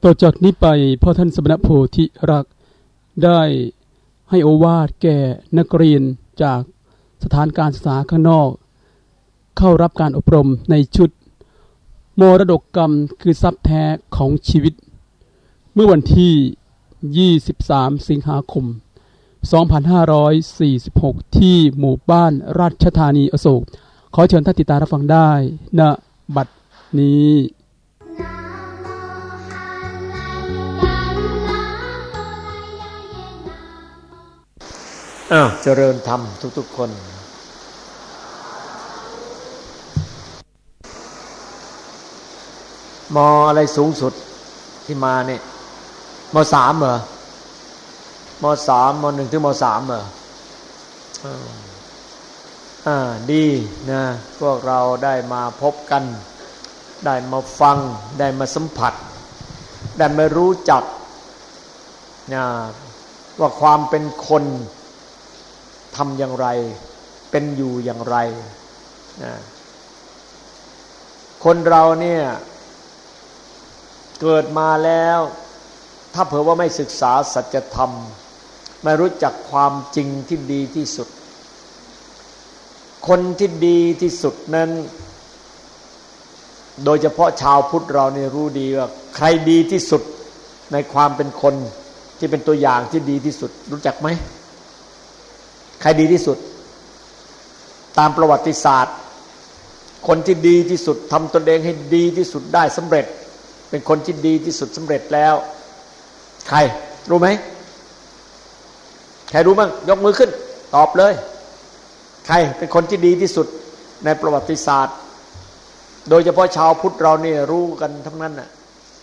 ต่อจากนี้ไปพ่อท่านสมณโพธิรักษ์ได้ให้โอวาทแก่นักเรียนจากสถานการศึกษาข้างนอกเข้ารับการอบรมในชุดมรดกกรรมคือทรัพย์แท้ของชีวิตเมื่อวันที่23สิงหาคม2546ที่หมู่บ้านราชธานีอโศกขอเชิญท่านติดตามรับฟังได้ณบัดนี้เจริญธรรมทุกๆคนมออะไรสูงสุดที่มาเนี่ยม.3 เหรอม.3 ม.1 ถึงม.3 เหรอดีนะพวกเราได้มาพบกันได้มาฟังได้มาสัมผัสได้มารู้จักนะว่าความเป็นคนทำอย่างไรเป็นอยู่อย่างไรนะคนเราเนี่ยเกิดมาแล้วถ้าเผื่อว่าไม่ศึกษาสัจธรรมไม่รู้จักความจริงที่ดีที่สุดคนที่ดีที่สุดนั้นโดยเฉพาะชาวพุทธเราเนี่ยรู้ดีว่าใครดีที่สุดในความเป็นคนที่เป็นตัวอย่างที่ดีที่สุดรู้จักไหมใครดีที่สุดตามประวัติศาสตร์คนที่ดีที่สุดทำตนเองให้ดีที่สุดได้สำเร็จเป็นคนที่ดีที่สุดสำเร็จแล้วใครรู้ไหมใครรู้บ้างยกมือขึ้นตอบเลยใครเป็นคนที่ดีที่สุดในประวัติศาสตร์โดยเฉพาะชาวพุทธเราเนี่ยรู้กันทั้งนั้นน่ะ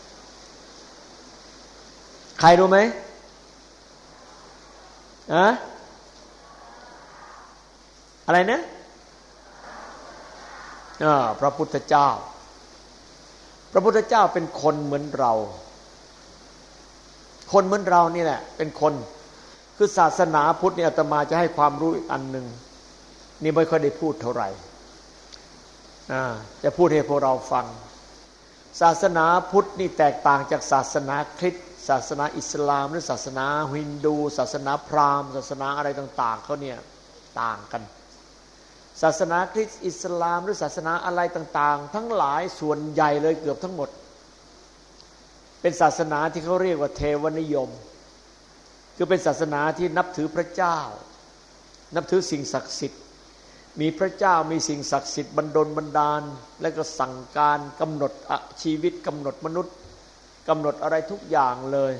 ใครรู้ไหมอะไรนะพระพุทธเจ้าพระพุทธเจ้าเป็นคนเหมือนเราคนเหมือนเรานี่แหละเป็นคนคือศาสนาพุทธเนี่ยอาตมาจะให้ความรู้อีกอันหนึ่งนี่ไม่ค่อยได้พูดเท่าไหร่จะพูดให้พวกเราฟังศาสนาพุทธนี่แตกต่างจากศาสนาคริสต์ศาสนาอิสลามหรือศาสนาฮินดูศาสนาพราหมณ์ศาสนาอะไรต่างๆเขาเนี่ยต่างกันศาสนาคริสต์อิสลามหรือศาสนาอะไรต่างๆทั้งหลายส่วนใหญ่เลยเกือบทั้งหมดเป็นศาสนาที่เขาเรียกว่าเทวนิยมคือเป็นศาสนาที่นับถือพระเจ้านับถือสิ่งศักดิ์สิทธิ์มีพระเจ้ามีสิ่งศักดิ์สิทธิ์บันดลบันดาลและก็สั่งการกำหนดชีวิตกำหนดมนุษย์กำหนดอะไรทุกอย่างเลย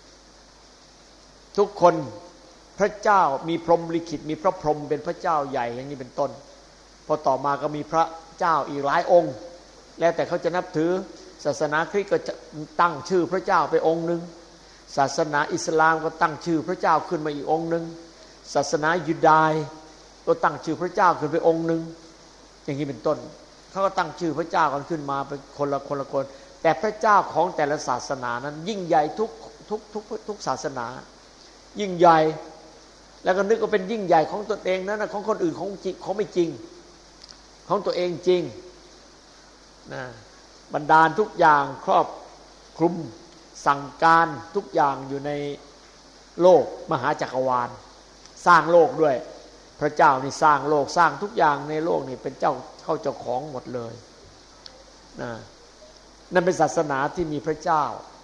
ทุกคนพระเจ้ามีพรหมลิขิตมีพระพรหมเป็นพระเจ้าใหญ่อย่างนี้เป็นต้นพอต่อมาก็มีพระเจ้าอีกหลายองค์แล้วแต่เขาจะนับถือศาสนาคริสต์ก็จะตั้งชื่อพระเจ้าไปองค์นึงศาสนาอิสลามก็ตั้งชื่อพระเจ้าขึ้นมาอีกองค์นึงศาสนายูดาห์ก็ตั้งชื่อพระเจ้าขึ้นไปองค์นึงอย่างนี้เป็นต้นเขาก็ตั้งชื่อพระเจ้ากันขึ้นมาเป็นคนละคนแต่พระเจ้าของแต่ละศาสนานั้นยิ่งใหญ่ทุกศาสนายิ่งใหญ่แล้วก็นึกว่าเป็นยิ่งใหญ่ของตนเองนั้นของคนอื่นของไม่จริงของตัวเองจริงนะบันดาลทุกอย่างครอบคลุมสั่งการทุกอย่างอยู่ในโลกมหาจักรวาลสร้างโลกด้วยพระเจ้านี่สร้างโลกสร้างทุกอย่างในโลกนี่เป็นเจ้าของหมดเลยนะนั่นเป็นศาสนาที่มีพระเจ้า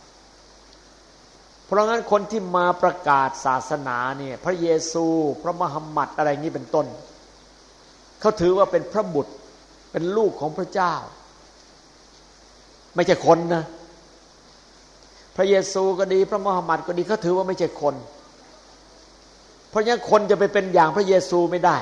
เพราะงั้นคนที่มาประกาศศาสนาเนี่ยพระเยซูพระมุฮัมมัดอะไรอย่างนี้เป็นต้นเขาถือว่าเป็นพระบุตรเป็นลูกของพระเจ้าไม่ใช่คนนะพระเยซูก็ดีพระมุฮัมมัดก็ดีเขาถือว่าไม่ใช่คนเพราะงั้นคนจะไปเป็นอย่างพระเยซูไม่ได้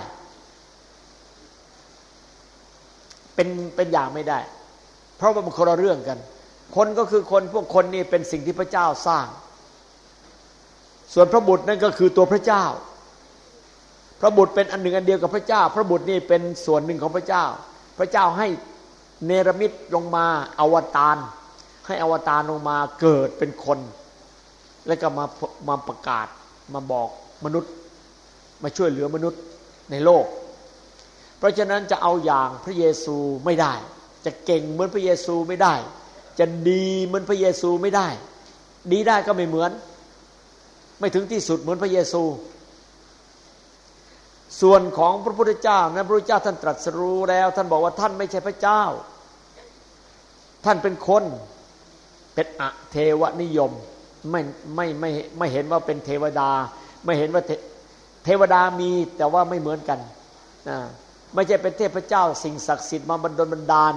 เป็นอย่างไม่ได้เพราะว่ามันคนละเรื่องกันคนก็คือคนพวกคนนี่เป็นสิ่งที่พระเจ้าสร้างส่วนพระบุตรนั่นก็คือตัวพระเจ้าพระบุตรเป็นอันหนึ่งอันเดียวกับพระเจ้าพระบุตรนี่เป็นส่วนหนึ่งของพระเจ้าพระเจ้าให้เนรมิตลงมาอวตารให้อวตารลงมาเกิดเป็นคนแล้วก็มาประกาศมาบอกมนุษย์มาช่วยเหลือมนุษย์ในโลกเพราะฉะนั้นจะเอาอย่างพระเยซูไม่ได้จะเก่งเหมือนพระเยซูไม่ได้จะดีเหมือนพระเยซูไม่ได้ดีได้ก็ไม่เหมือนไม่ถึงที่สุดเหมือนพระเยซูส่วนของพระพุทธเจ้านะพระพุทธเจ้าท่านตรัสรู้แล้วท่านบอกว่าท่านไม่ใช่พระเจ้าท่านเป็นคนเป็นอเทวนิยมไม่เห็นว่าเป็นเทวดาไม่เห็นว่าเทวดามีแต่ว่าไม่เหมือนกันไม่ใช่เป็นเทพเจ้าสิ่งศักดิ์สิทธิ์มาบันดาล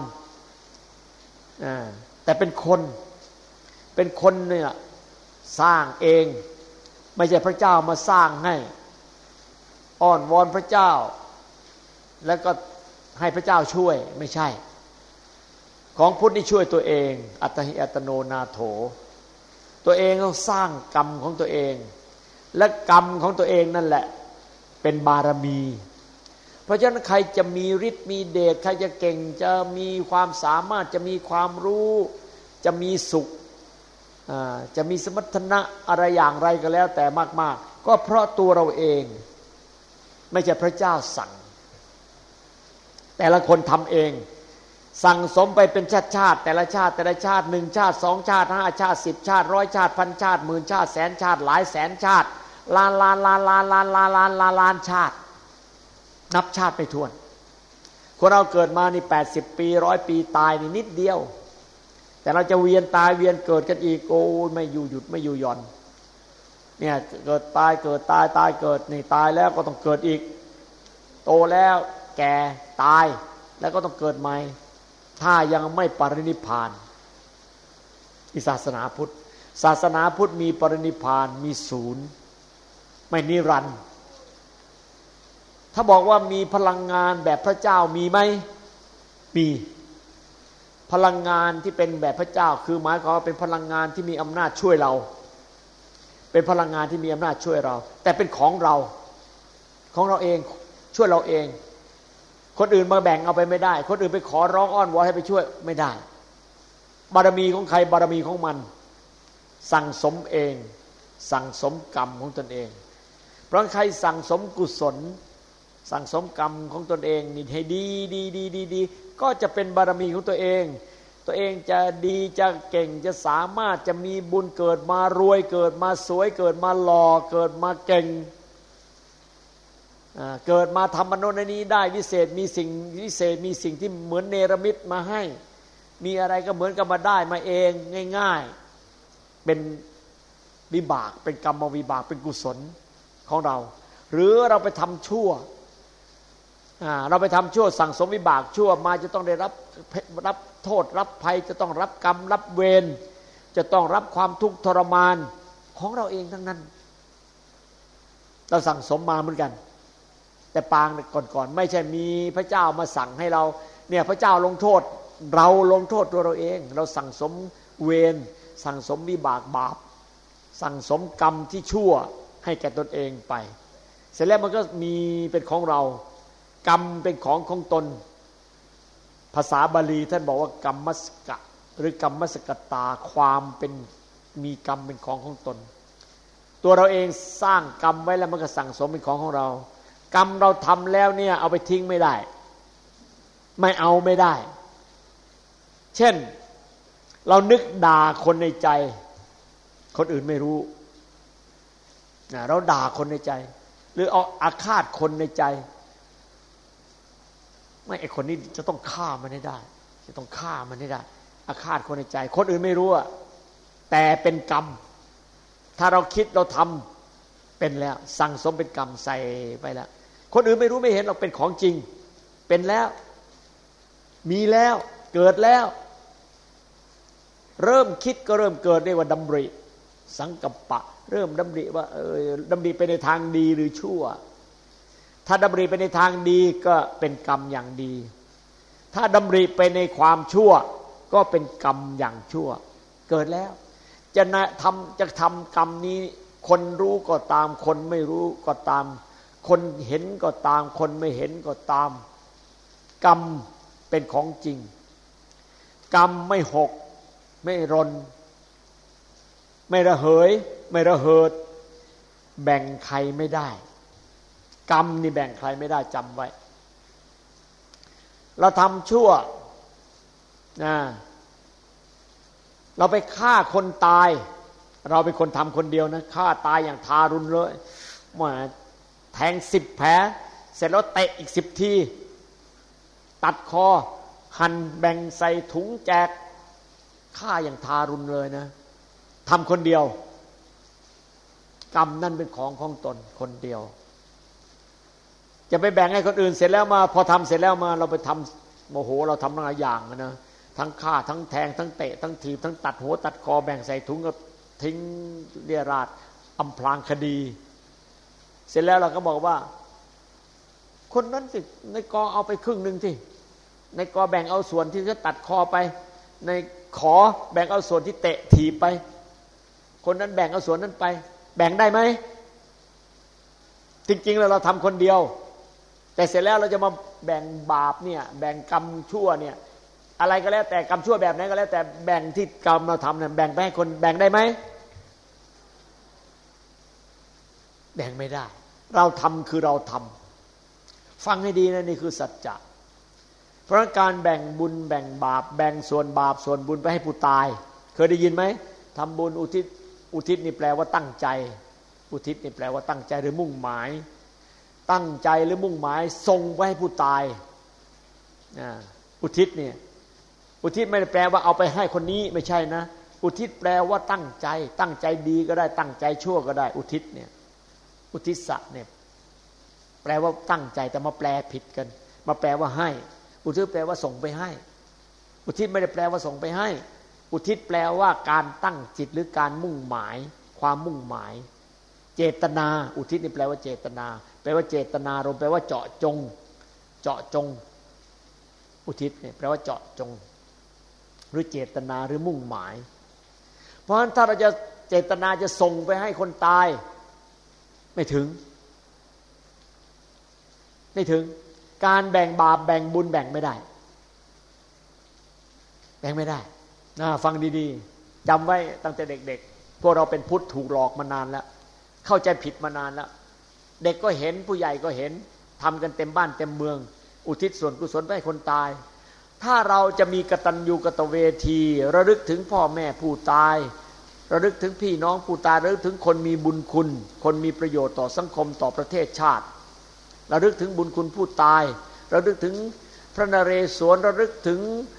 แต่เป็นคนเนี่ยสร้างเองไม่ใช่พระเจ้ามาสร้างให้อ้อนวอนพระเจ้าแล้วก็ให้พระเจ้าช่วยไม่ใช่ของพุทธนี่ช่วยตัวเองอัตหิอัตโนนาโถตัวเองต้องสร้างกรรมของตัวเองและกรรมของตัวเองนั่นแหละเป็นบารมีเพราะฉะนั้นใครจะมีฤทธิ์มีเดชใครจะเก่งจะมีความสามารถจะมีความรู้จะมีสุขจะมีสมรรถนะอะไรอย่างไรก็แล้วแต่มากๆก็เพราะตัวเราเองไม่ใช่พระเจ้าสั่งแต่ละคนทำเองสั่งสมไปเป็นชาติแต่ละชาติ1ชาติ2ชาติ5ชาติ10ชาติ100ชาติ1,000ชาติ10,000ชาติแสนชาติหลายแสนชาติล้านชาตินับชาติไม่ถ้วนคนเราเกิดมานี่80ปี100ปีตายนี่นิดเดียวแต่เราจะเวียนตายเวียนเกิดกันอีกโอ้ไม่อยู่หยุดไม่อยู่หย่อนเนี่ยเกิดตายเกิดตายตายเกิดนี่ตายแล้วก็ต้องเกิดอีกโตแล้วแก่ตายแล้วก็ต้องเกิดใหม่ถ้ายังไม่ปรินิพพานศาสนาพุทธมีปรินิพพานมีศูนย์ไม่นิรันดร์ถ้าบอกว่ามีพลังงานแบบพระเจ้ามีไหมมีพลังงานที่เป็นแบบพระเจ้าคือหมายความว่าเป็นพลังงานที่มีอำนาจช่วยเราเป็นพลังงานที่มีอำนาจช่วยเราแต่เป็นของเราเองช่วยเราเองคนอื่นมาแบ่งเอาไปไม่ได้คนอื่นไปขอร้องอ้อนวอนให้ไปช่วยไม่ได้บารมีของใครบารมีของมันสั่งสมเองสั่งสมกรรมของตนเองเพราะใครสั่งสมกุศลสั่งสมกรรมของตนเองนี่ให้ดีก็จะเป็นบารมีของตัวเองจะดีจะเก่งจะสามารถจะมีบุญเกิดมารวยเกิดมาสวยเกิดมาหล่อเกิดมาเก่งเกิดมาทำมโนในนี้ได้วิเศษมีสิ่งวิเศษมีสิ่งที่เหมือนเนรมิตมาให้มีอะไรก็เหมือนกับมาได้มาเองง่ายๆเป็นวิบากเป็นกรรมวิบากเป็นกุศลของเราหรือเราไปทำชั่วเราไปทำชั่วสั่งสมวิบากชั่วมาจะต้องได้รับโทษรับภัยจะต้องรับกรรมรับเวรจะต้องรับความทุกข์ทรมานของเราเองทั้งนั้นเราสั่งสมมาเหมือนกันแต่ปางก่อนไม่ใช่มีพระเจ้ามาสั่งให้เราเนี่ยพระเจ้าลงโทษเราลงโทษตัวเราเองเราสั่งสมเวรสั่งสมวิบากบาปสั่งสมกรรมที่ชั่วให้แก่ตนเองไปเสร็จแล้วมันก็มีเป็นของเรากรรมเป็นของตนภาษาบาลีท่านบอกว่ากรรมสกะหรือกรรมสกตาความเป็นมีกรรมเป็นของตนตัวเราเองสร้างกรรมไว้แล้วมันก็สั่งสมเป็นของเรากรรมเราทำแล้วเนี่ยเอาไปทิ้งไม่ได้ไม่เอาไม่ได้เช่นเรานึกด่าคนในใจคนอื่นไม่รู้เราด่าคนในใจหรือเอาอาฆาตคนในใจไม่ไอ้คนนี้จะต้องฆ่ามันให้ได้จะต้องฆ่ามันให้ได้อาฆาตคนในใจคนอื่นไม่รู้อะแต่เป็นกรรมถ้าเราคิดเราทำเป็นแล้วสั่งสมเป็นกรรมใส่ไปแล้วคนอื่นไม่รู้ไม่เห็นเราเป็นของจริงเป็นแล้วมีแล้วเกิดแล้วเริ่มคิดก็เริ่มเกิดได้ว่าดำริสังกัปปะเริ่มดำริว่าดำริไปในทางดีหรือชั่วถ้าดำริไปในทางดีก็เป็นกรรมอย่างดีถ้าดำริไปในความชั่วก็เป็นกรรมอย่างชั่วเกิดแล้วจะทำกรรมนี้คนรู้ก็ตามคนไม่รู้ก็ตามคนเห็นก็ตามคนไม่เห็นก็ตามกรรมเป็นของจริงกรรมไม่หกไม่รนไม่ระเหยไม่ระเหิดแบ่งใครไม่ได้กรรมนี่แบ่งใครไม่ได้จำไว้เราทำชั่วเราไปฆ่าคนตายเราเป็นคนทำคนเดียวนะฆ่าตายอย่างทารุณเลยมาแทง10 แผลเสร็จแล้วเตะอีก10 ทีตัดคอหั่นแบ่งใส่ถุงแจกฆ่าอย่างทารุณเลยนะทำคนเดียวกรรมนั่นเป็นของตนคนเดียวจะไปแบ่งให้คนอื่นเสร็จแล้วมาพอทำเสร็จแล้วมาเราไปทำโมโหเราทำหลายอย่างนะทั้งฆ่าทั้งแทงทั้งเตะทั้งถีบทั้งตัดหัวตัดคอแบ่งใส่ถุงก็ทิ้งเรี่ยราดอำพรางคดีเสร็จแล้วเราก็บอกว่าคนนั้นสิในกอเอาไปครึ่งนึงที่ในกอแบ่งเอาส่วนที่เขาตัดคอไปในขอแบ่งเอาส่วนที่เตะถีบไปคนนั้นแบ่งเอาส่วนนั้นไปแบ่งได้ไหมจริงๆแล้วเราทำคนเดียวแต่เสร็จแล้วเราจะมาแบ่งบาปเนี่ยแบ่งกรรมชั่วเนี่ยอะไรก็แล้วแต่กรรมชั่วแบบไหนก็แล้วแต่แบ่งที่กรรมเราทำเนี่ยแบ่งไปให้คนแบ่งได้ไหมแบ่งไม่ได้เราทำคือเราทำฟังให้ดีนะนี่คือสัจจะเพราะการแบ่งบุญแบ่งบาปแบ่งส่วนบาปส่วนบุญไปให้ผู้ตายเคยได้ยินไหมทำบุญอุทิศนี่แปลว่าตั้งใจอุทิศนี่แปลว่าตั้งใจหรือมุ่งหมายตั้งใจหรือมุ่งหมายส่งไปให้ผู้ตายอุทิศเนี่ยอุทิศไม่ได้แปลว่าเอาไปให้คนนี้ไม่ใช่นะอุทิศแปลว่าตั้งใจดีก็ได้ตั้งใจชั่วก็ได้อุทิศเนี่ยอุทิศะเนี่ยแปลว่าตั้งใจแต่มาแปลผิดกันมาแปลว่าให้อุทิศแปลว่าส่งไปให้อุทิศไม่ได้แปลว่าส่งไปให้อุทิศแปลว่าการตั้งจิตหรือการมุ่งหมายความมุ่งหมายเจตนาอุทิศนี่แปลว่าเจตนาแปลว่าเจตนารมณ์แปลว่าเจาะจงอุทิศเนี่ยแปลว่าเจาะจงหรือเจตนาหรือมุ่งหมายเพราะฉะนั้นถ้าเราจะเจตนาจะส่งไปให้คนตายไม่ถึงการแบ่งบาปแบ่งบุญแบ่งไม่ได้ฟังดีๆจำไว้ตั้งแต่เด็กๆพวกเราเป็นพุทธถูกหลอกมานานแล้วเข้าใจผิดมานานแล้วเด็กก็เห็นผู้ใหญ่ก็เห็นทำกันเต็มบ้านเต็มเมืองอุทิศส่วนกุศลไปให้คนตายถ้าเราจะมีกตัญญูกตเวทีระลึกถึงพ่อแม่ผู้ตายระลึกถึงพี่น้องผู้ตายระลึกถึงคนมีบุญคุณคนมีประโยชน์ต่อสังคมต่อประเทศชาติระลึกถึงบุญคุณผู้ตายระลึกถึงพระนเรศวรระลึกถึง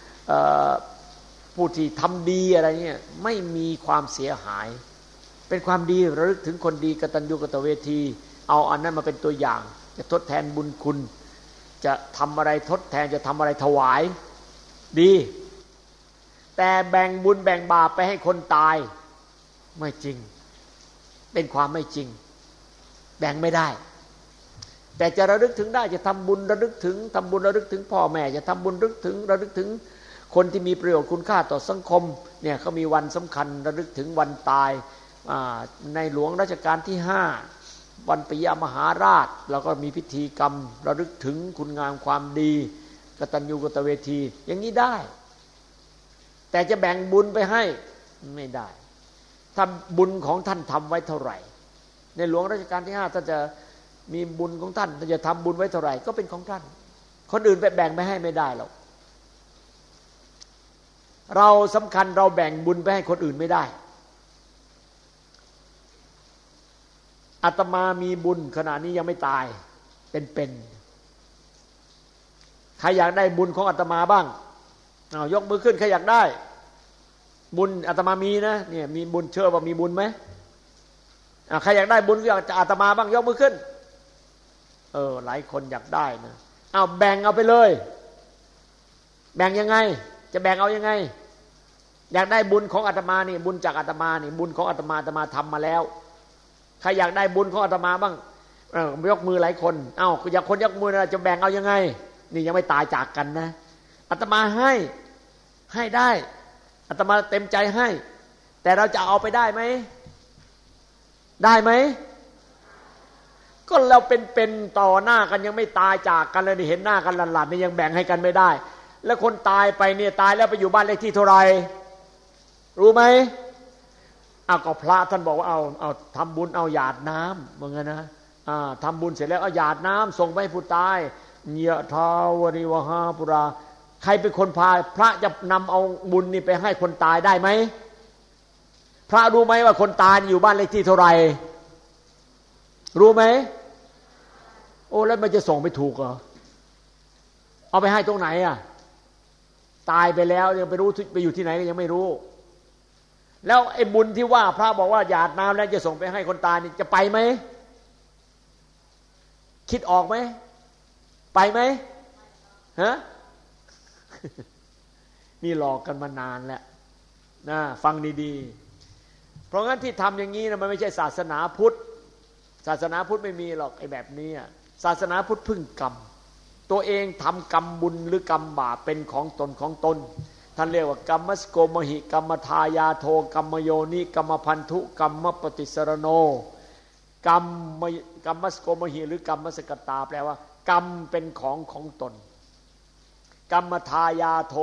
ผู้ที่ทำดีอะไรเนี่ยไม่มีความเสียหายเป็นความดีระลึกถึงคนดีกตัญญูกตเวทีเอาอันนั้นมาเป็นตัวอย่างจะทดแทนบุญคุณจะทำอะไรทดแทนจะทำอะไรถวายดีแต่แบ่งบุญแบ่งบาปไปให้คนตายไม่จริงเป็นความไม่จริงแบ่งไม่ได้แต่จะระลึกถึงได้จะทำบุญระลึกถึงทำบุญระลึกถึงพ่อแม่จะทำบุญระลึกถึงคนที่มีประโยชน์คุณค่าต่อสังคมเนี่ยเขามีวันสำคัญระลึกถึงวันตายในหลวงรัชกาลที่5วันปิยมหาราชเราก็มีพิธีกรรมระลึกถึงคุณงามความดีกตัญญูกตเวทีอย่างนี้ได้แต่จะแบ่งบุญไปให้ไม่ได้ถ้าบุญของท่านทำไว้เท่าไหร่ในหลวงรัชกาลที่5ท่านจะมีบุญของท่านจะทำบุญไว้เท่าไหร่ก็เป็นของท่านคนอื่นไปแบ่งไปให้ไม่ได้หรอกเราสำคัญเราแบ่งบุญไปให้คนอื่นไม่ได้อาตมามีบุญขณะนี้ยังไม่ตายเป็นใครอยากได้บุญของอาตมาบ้างยกมือขึ้นใครอยากได้บุญอาตมามีนะเนี่ยมีบุญเชื่อว่ามีบุญไหมใครอยากได้บุญอยากจะอาตมาบ้างยกมือขึ้นหลายคนอยากได้นะแบ่งเอาไปเลยแบ่งยังไงจะแบ่งเอายังไงอยากได้บุญของอาตมานี่บุญจากอาตมานี่บุญของอาตมาทำมาแล้วใครอยากได้บุญของอาตมาบ้างยกมือหลายคนอยากคนยกมือนะจะแบ่งเอายังไงนี่ยังไม่ตายจากกันนะอาตมาให้ได้อาตมาเต็มใจให้แต่เราจะเอาไปได้ไหมก็เราเป็นต่อหน้ากันยังไม่ตายจากกันเลยนี่เห็นหน้ากันหลั่นๆนี่ยังแบ่งให้กันไม่ได้แล้วคนตายไปเนี่ยตายแล้วไปอยู่บ้านเลขที่เท่าไหร่รู้ไหมก็พระท่านบอกว่าเอาทำบุญเอาหยาดน้ำว่างั้นนะทำบุญเสร็จแล้วเอาหยาดน้ำส่งไปให้ผู้ตายยะทาวริวหาปุราใครเป็นคนพาพระจะนำเอาบุญนี่ไปให้คนตายได้ไหมพระรู้ไหมว่าคนตายอยู่บ้านเลขที่เท่าไหร่รู้ไหมโอ้แล้วมันจะส่งไปถูกเหรอเอาไปให้ตรงไหนอ่ะตายไปแล้วยังไปรู้ไปอยู่ที่ไหนก็ยังไม่รู้แล้วไอ้บุญที่ว่าพระบอกว่าหยาดน้ำแล้วจะส่งไปให้คนตายนี่จะไปไหมคิดออกไหมไปไหมฮะ นี่หลอกกันมานานแล้วนะฟังดีๆเพราะงั้นที่ทำอย่างนี้นะมันไม่ใช่ศาสนาพุทธศาสนาพุทธไม่มีหรอกไอ้แบบนี้ศาสนาพุทธพึ่งกรรมตัวเองทำกรรมบุญหรือกรรมบาปเป็นของตนของตนท่านเรียกว่ากรรมสโกมหิกรรมทายาโทกรรมโยนิกรรมพันธุกรรมปฏิสรโนกรรมสโกมหิหรือกรรมสกตาแปลว่ากรรมเป็นของตนกรรมทายาโท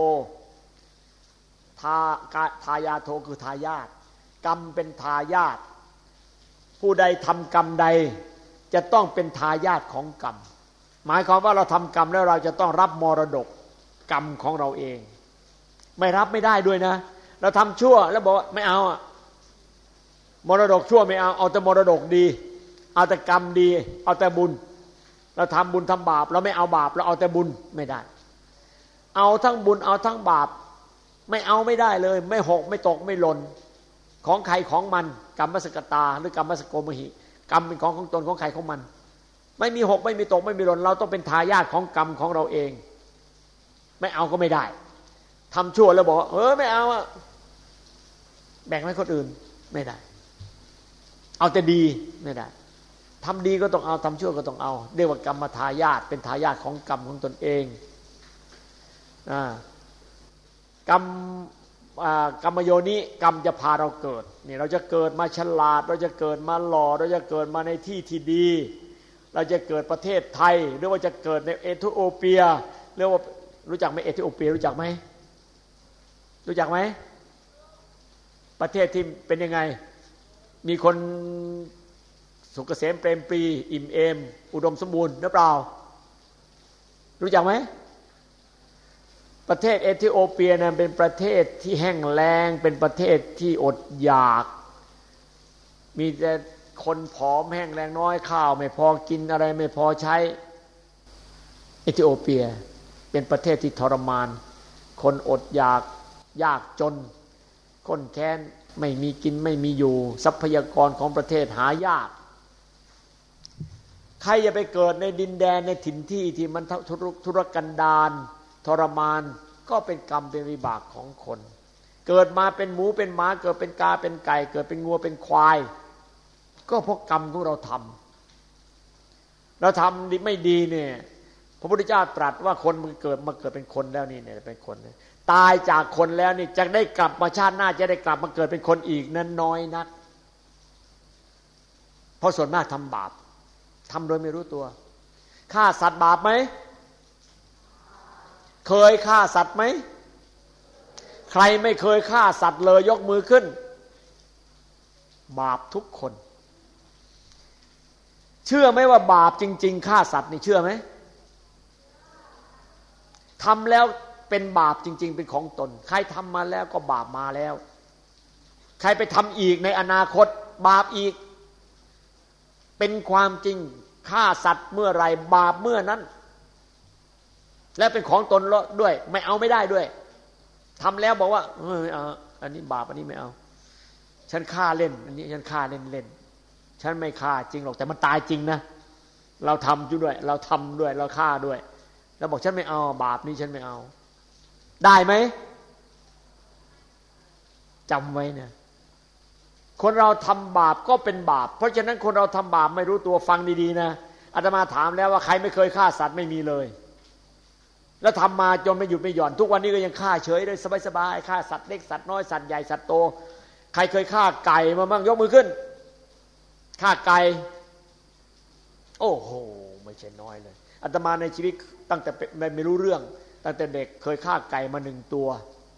ทายาโทคือทายาทกรรมเป็นทายาทผู้ใดทำกรรมใดจะต้องเป็นทายาทของกรรมหมายความว่าเราทำกรรมแล้วเราจะต้องรับมรดกกรรมของเราเองไม่รับไม่ได้ด้วยนะเราทำชั่วแล้วบอกว่าไม่เอามรดกชั่วไม่เอาแต่มรดกดีเอาแต่กรรมดีเอาแต่บุญเราทำบุญทำบาปเราไม่เอาบาปเราเอาแต่บุญไม่ได้เอาทั้งบุญเอาทั้งบาปไม่เอาไม่ได้เลยไม่หกไม่ตกไม่หล่นของใครของมันกรรมสกตาหรือกรรมสโกมหิกรรมเป็นของตนของใครของมันไม่มีหกไม่มีตกไม่มีหล่นเราต้องเป็นทายาทของกรรมของเราเองไม่เอาก็ไม่ได้ทำชั่วแล้วบอกไม่เอาแบ่งให้คนอื่นไม่ได้เอาแต่ดีไม่ได้ทำดีก็ต้องเอาทำชั่วก็ต้องเอาเรียกว่ากรรมทายาทเป็นทายาทของกรรมของตนเองกรรมโยนิกรรมจะพาเราเกิดนี่เราจะเกิดมาฉลาดเราจะเกิดมาหล่อเราจะเกิดมาในที่ที่ดีเราจะเกิดประเทศไทยหรือว่าจะเกิดในเอธิโอเปียเรียกว่ารู้จักไหมเอธิโอเปียรู้จักไหมรู้จักไหมประเทศที่เป็นยังไงมีคนสุขเกษมเปรมปรีอิ่มเอมอุดมสมบูรณ์หรือเปล่ารู้จักไหมประเทศเอธิโอเปียนั้นเป็นประเทศที่แห้งแล้งเป็นประเทศที่อดอยากมีแต่คนผอมแห้งแล้งน้อยข้าวไม่พอกินอะไรไม่พอใช้เอธิโอเปียเป็นประเทศที่ทรมานคนอดอยากยากจนคนแค้นไม่มีกินไม่มีอยู่ทรัพยากรของประเทศหายากใครจะไปเกิดในดินแดนในถิ่นที่ที่มันทุรกันดารทรมานก็เป็นกรรมเป็นวิบากของคนเกิดมาเป็นหมูเป็นหมาเกิดเป็นกาเป็นไก่เกิดเป็นงัวเป็นควายก็เพราะกรรมของเราทำไม่ดีเนี่ยพระพุทธเจ้าตรัสว่าคนมันเกิดเป็นคนแล้วนี่เนี่ยเป็นคนตายจากคนแล้วนี่จะได้กลับมาชาติหน้าจะได้กลับมาเกิดเป็นคนอีกนั้นน้อยนักเพราะส่วนมากทำบาปทำโดยไม่รู้ตัวฆ่าสัตว์บาปไหมเคยฆ่าสัตว์ไหมใครไม่เคยฆ่าสัตว์เลยยกมือขึ้นบาปทุกคนเชื่อไหมว่าบาปจริงๆฆ่าสัตว์นี่เชื่อไหมทำแล้วเป็นบาปจริงๆเป็นของตนใครทำมาแล้วก็บาปมาแล้วใครไปทำอีกในอนาคตบาปอีกเป็นความจริงฆ่าสัตว์เมื่อไรบาปเมื่อนั้นและเป็นของตนด้วยไม่เอาไม่ได้ด้วยทำแล้วบอกว่าอันนี้บาปอันนี้ไม่เอาฉันฆ่าเล่นอันนี้ฉันฆ่าเล่นเล่นฉันไม่ฆ่าจริงหรอกแต่มันตายจริงนะเราทำด้วยเราทำด้วยเราฆ่าด้วยแล้วบอกฉันไม่เอาบาปนี้ฉันไม่เอาได้ไหมจำไว้เนี่ยคนเราทำบาปก็เป็นบาปเพราะฉะนั้นคนเราทำบาปไม่รู้ตัวฟังดีๆนะอาตมาถามแล้วว่าใครไม่เคยฆ่าสัตว์ไม่มีเลยแล้วทำมาจนไม่หยุดไม่หย่อนทุกวันนี้ก็ยังฆ่าเฉยได้สบายๆฆ่าสัตว์เล็กสัตว์น้อยสัตว์ใหญ่สัตว์โตใครเคยฆ่าไก่มาบ้างยกมือขึ้นฆ่าไก่โอ้โหไม่ใช่น้อยเลยอาตมาในชีวิตตั้งแต่ไม่รู้เรื่องตั้งแต่เด็กเคยฆ่าไก่มา1 ตัว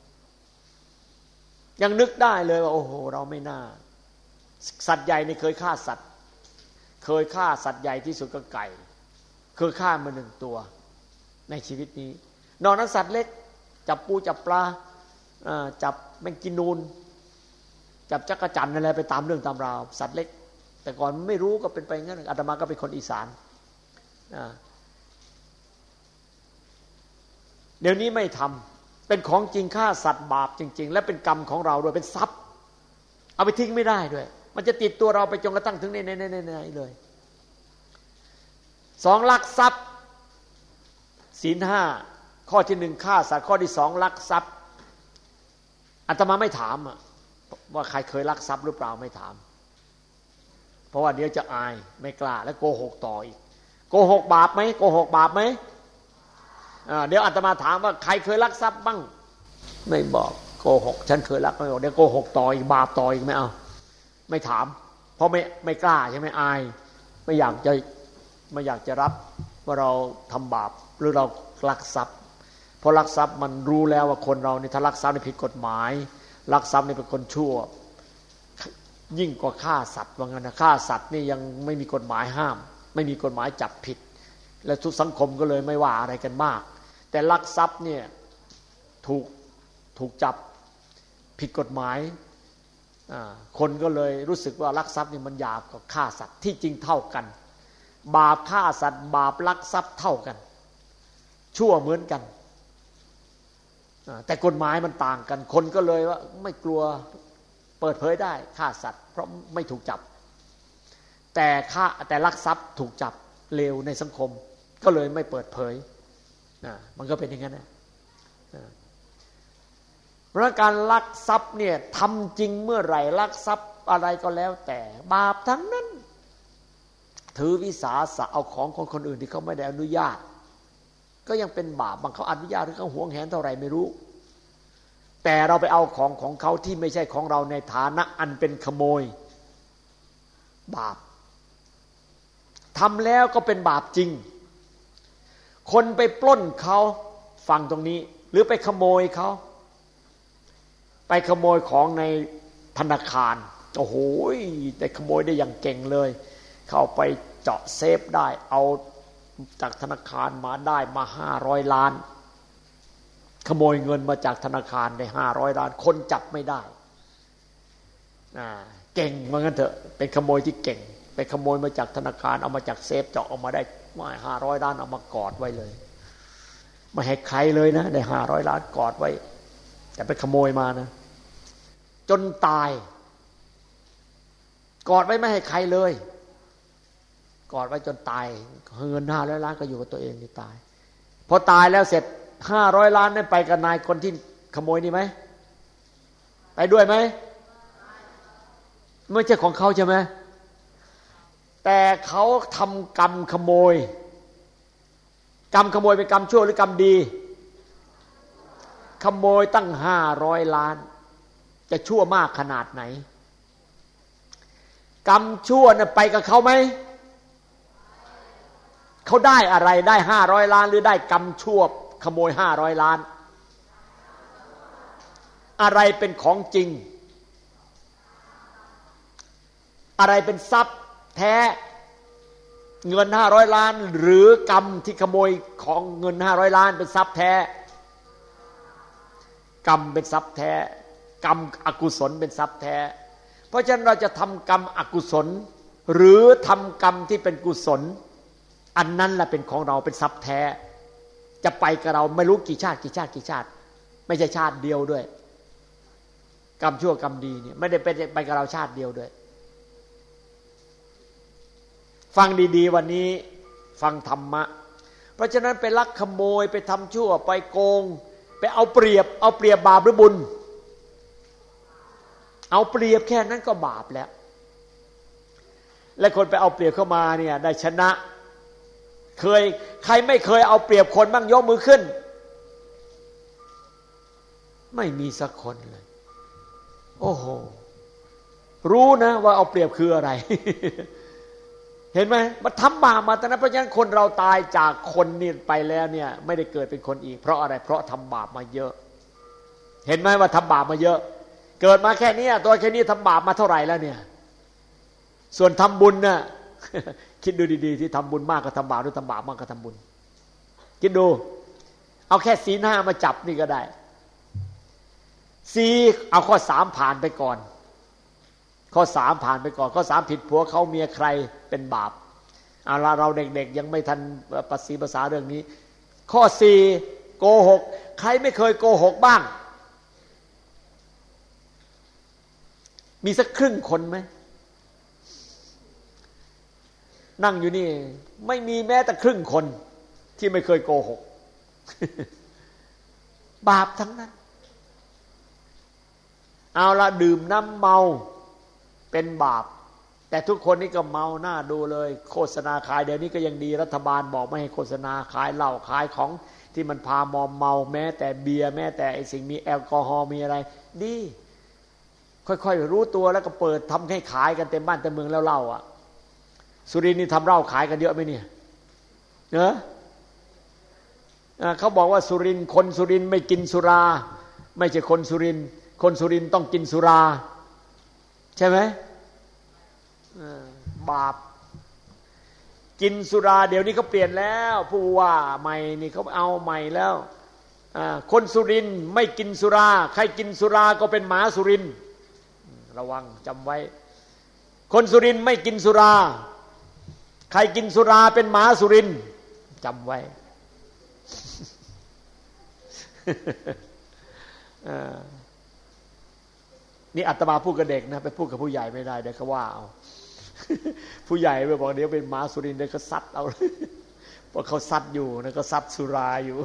ยังนึกได้เลยว่าโอ้โหเราไม่น่าสัตว์ใหญ่นี่เคยฆ่าสัตว์ใหญ่ที่สุดก็ไก่เคยฆ่ามา1 ตัวในชีวิตนี้นอกนั้นสัตว์เล็กจับปูจับปลาจับแมงกินูนจับจักรจั่นอะไรไปตามเรื่องตามราวสัตว์เล็กแต่ก่อนไม่รู้ก็เป็นไปงั้นอาตมาก็เป็นคนอีสานเดี๋ยวนี้ไม่ทำเป็นของจริงฆ่าสัตว์บาปจริงๆและเป็นกรรมของเราด้วยเป็นทรัพย์เอาไปทิ้งไม่ได้ด้วยมันจะติดตัวเราไปจนกระทั่งถึงในเลย2ลักทรัพย์ศีล5ข้อที่1ฆ่าสัตว์ข้อที่2ลักทรัพย์อาตมาไม่ถามว่าใครเคยลักทรัพย์หรือเปล่าไม่ถามเพราะว่าเดี๋ยวจะอายไม่กล้าและโกหกต่ออีกโกหกบาปไหมโกหกบาปไหมเดี๋ยวอาตมาถามว่าใครเคยลักทรัพย์บ้างไม่บอกโกหกฉันเคยลักไม่บอกเดี๋ยวโกหกต่ออีกบาปต่ออีกไม่เอาไม่ถามเพราะไม่กล้าใช่ไหมอายไม่อยากจะรับว่าเราทำบาปหรือเราลักทรัพย์เพราะลักทรัพย์มันรู้แล้วว่าคนเรานี่ถ้าลักทรัพย์นี่ผิดกฎหมายลักทรัพย์นี่เป็นคนชั่วยิ่งกว่าฆ่าสัตว์ว่างั้นนะฆ่าสัตว์นี่ยังไม่มีกฎหมายห้ามไม่มีกฎหมายจับผิดและทุกสังคมก็เลยไม่ว่าอะไรกันมากแต่ลักทรัพย์เนี่ยถูกจับผิดกฎหมายคนก็เลยรู้สึกว่าลักทรัพย์นี่มันหยาบกว่าฆ่าสัตว์ที่จริงเท่ากันบาปฆ่าสัตว์บาปลักทรัพย์เท่ากันชั่วเหมือนกันแต่กฎหมายมันต่างกันคนก็เลยว่าไม่กลัวเปิดเผยได้ฆ่าสัตว์เพราะไม่ถูกจับแต่ลักทรัพย์ถูกจับเลวในสังคมก็เลยไม่เปิดเผยมันก็เป็นอย่างนั้นนะเพราะการลักทรัพย์เนี่ยทำจริงเมื่อไหร่ลักทรัพย์อะไรก็แล้วแต่บาปทั้งนั้นถือวิสาสะเอาของของคนอื่นที่เขาไม่ได้อนุญาตก็ยังเป็นบาปบางเขาอนุญาตหรือเขาหวงแหนเท่าไหร่ไม่รู้แต่เราไปเอาของเขาที่ไม่ใช่ของเราในฐานะอันเป็นขโมยบาปทำแล้วก็เป็นบาปจริงคนไปปล้นเขาฟังตรงนี้หรือไปขโมยเขาไปขโมยของในธนาคารโอ้โหแต่ขโมยได้อย่างเก่งเลยเข้าไปเจาะเซฟได้เอาจากธนาคารมาได้มา500 ล้านขโมยเงินมาจากธนาคารได้500 ล้านคนจับไม่ได้เก่งว่างั้นเถอะเป็นขโมยที่เก่งไปขโมยมาจากธนาคารเอามาจากเซฟเจาะออกมาได้500 ล้านเอามากอดไว้เลยไม่ให้ใครเลยนะได้500 ล้านกอดไว้แต่ไปขโมยมานะจนตายกอดไว้ไม่ให้ใครเลยกอดไว้จนตายเงิน500 ล้านก็อยู่กับตัวเองนี่ตายพอตายแล้วเสร็จ500 ล้านนั้นไปกับนายคนที่ขโมยนี่ไหมไปด้วยไหมไม่ใช่ของเขาใช่ไหมแต่เขาทำกรรมขโมยกรรมขโมยเป็นกรรมชั่วหรือกรรมดีขโมยตั้ง500 ล้านจะชั่วมากขนาดไหนกรรมชั่วน่ะไปกับเขาไหมเขาได้อะไรได้500 ล้านหรือได้กรรมชั่วขโมย500 ล้านอะไรเป็นของจริงอะไรเป็นทรัพย์แท้เงิน500 ล้านหรือกรรมที่ขโมยของเงิน500 ล้านเป็นทรัพย์แท้กรรมเป็นทรัพย์แท้กรรมอกุศลเป็นทรัพย์แท้เพราะฉะนั้นเราจะทำกรรมอกุศลหรือทำกรรมที่เป็นกุศลอันนั้นแหละเป็นของเราเป็นทรัพย์แท้จะไปกับเราไม่รู้กี่ชาติไม่ใช่ชาติเดียวด้วยกรรมชั่วกรรมดีเนี่ยไม่ได้ไปกับเราชาติเดียวด้วยฟังดีๆวันนี้ฟังธรรมะเพราะฉะนั้นไปลักขโมยไปทำชั่วไปโกงไปเอาเปรียบบาปหรือบุญเอาเปรียบแค่นั้นก็บาปแล้วและคนไปเอาเปรียบเข้ามาเนี่ยได้ชนะใครไม่เคยเอาเปรียบคนบ้างยกมือขึ้นไม่มีสักคนเลยโอ้โหรู้นะว่าเอาเปรียบคืออะไร เห็นไหมมันทำบาปมาแต่นั้นเพราะฉะนั้นคนเราตายจากคนนี่ไปแล้วเนี่ยไม่ได้เกิดเป็นคนอีกเพราะอะไรเพราะทำบาปมาเยอะเห็นไหมว่าทำบาปมาเยอะเกิดมาแค่นี้ตัวแค่นี้ทำบาปมาเท่าไหร่แล้วเนี่ยส่วนทำบุญน่ะ คิดดูดีๆที่ทำบุญมากก็ทำบาปหรือทำบาปมากก็ทำบุญคิดดูเอาแค่ศีล 5มาจับนี่ก็ได้4เอาข้อ3ผ่านไปก่อนข้อ3ผ่านไปก่อนข้อ3ผิดผัวเขาเมียใครเป็นบาปเอาละเราเด็กๆยังไม่ทันประสีภาษาเรื่องนี้ข้อ4โกหกใครไม่เคยโกหกบ้างมีสักครึ่งคนไหมนั่งอยู่นี่ไม่มีแม้แต่ครึ่งคนที่ไม่เคยโกหก บาปทั้งนั้นเอาละดื่มน้ำเมาเป็นบาปแต่ทุกคนนี่ก็เมาหน้าดูเลยโฆษณาขายเดี๋ยวนี้ก็ยังดีรัฐบาลบอกไม่ให้โฆษณาขายเหล้าขายของที่มันพามอมเมาแม้แต่เบียร์แม้แต่ไอ้สิ่งมีแอลกอฮอล์มีอะไรดีค่อยๆรู้ตัวแล้วก็เปิดทำให้ขายกันเต็มบ้านเต็มเมืองแล้วเหล้าอ่ะสุรินทร์นี่ทำเหล้าขายกันเยอะไหมเนี่ยเนอะเขาบอกว่าสุรินทร์คนสุรินทร์ไม่กินสุราไม่ใช่คนสุรินทร์คนสุรินทร์ต้องกินสุราใช่ไหมบาปกินสุราเดี๋ยวนี้เขาเปลี่ยนแล้วผู้ว่าใหม่นี่เขาเอาใหม่แล้วคนสุรินทร์ไม่กินสุราใครกินสุราก็เป็นหมาสุรินทร์ระวังจำไว้คนสุรินทร์ไม่กินสุราใครกินสุราเป็นหมาสุรินทร์จำไว้นี่อาตมาพูดกับเด็กนะไปพูดกับผู้ใหญ่ไม่ได้เดี๋ยวเขาว่าเอาผู้ใหญ่ไปบอกเดี๋ยวเป็นหมาสุรินทร์เดี๋ยวเขาซัดเอาเพราะเขาซัดอยู่นะก็ซัดสุราอยู่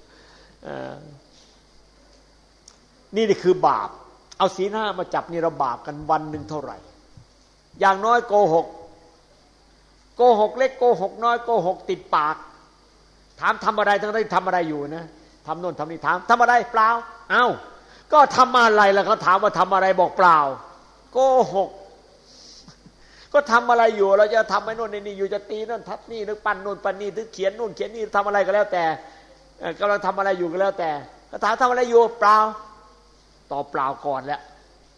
นี่คือบาปเอาศีลห้ามาจับนี่เราบาปกันวันหนึ่งเท่าไหร่อย่างน้อยโกหกเล็กโกหกน้อยโกหกติดปากถามทำอะไรทั้งที่ทำอะไรอยู่นะทำโน่นทำนี่ถามทำอะไรเปล่าเอ้าก็ทำอะไรแล้วเขาถามว่าทำอะไรบอกเปล่าโกหกก็ทำอะไรอยู่เราจะทำไอ้โน่นนี่อยู่จะตีนั่นทับนี่หรือปั้นโน่นปั้นนี่หรือเขียนโน่นเขียนนี่ทำอะไรก็แล้วแต่กำลังทำอะไรอยู่ก็แล้วแต่เขาถามทำอะไรอยู่เปล่าตอบเปล่าก่อนแล้ว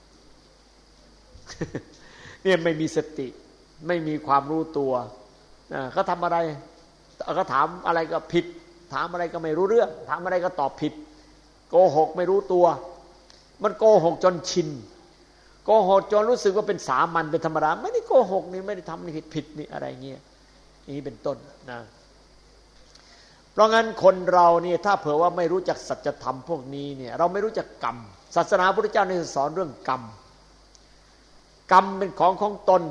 เนี่ยไม่มีสติไม่มีความรู้ตัวเขาทำอะไรเขาถามอะไรก็ผิดถามอะไรก็ไม่รู้เรื่องถามอะไรก็ตอบผิดโกหกไม่รู้ตัวมันโกหกจนชินโกหกจนรู้สึกว่าเป็นสามัญเป็นธรรมดาไม่ได้โกหกนี่ไม่ได้ทำนี่ผิดนี่อะไรเงี้ยนี่เป็นต้นนะเพราะงั้นคนเรานี่ถ้าเผื่อว่าไม่รู้จักสัจธรรมพวกนี้เนี่ยเราไม่รู้จักกรรมศาสนาพุทธเจ้าเนี่ยสอนเรื่องกรรมเป็นของตน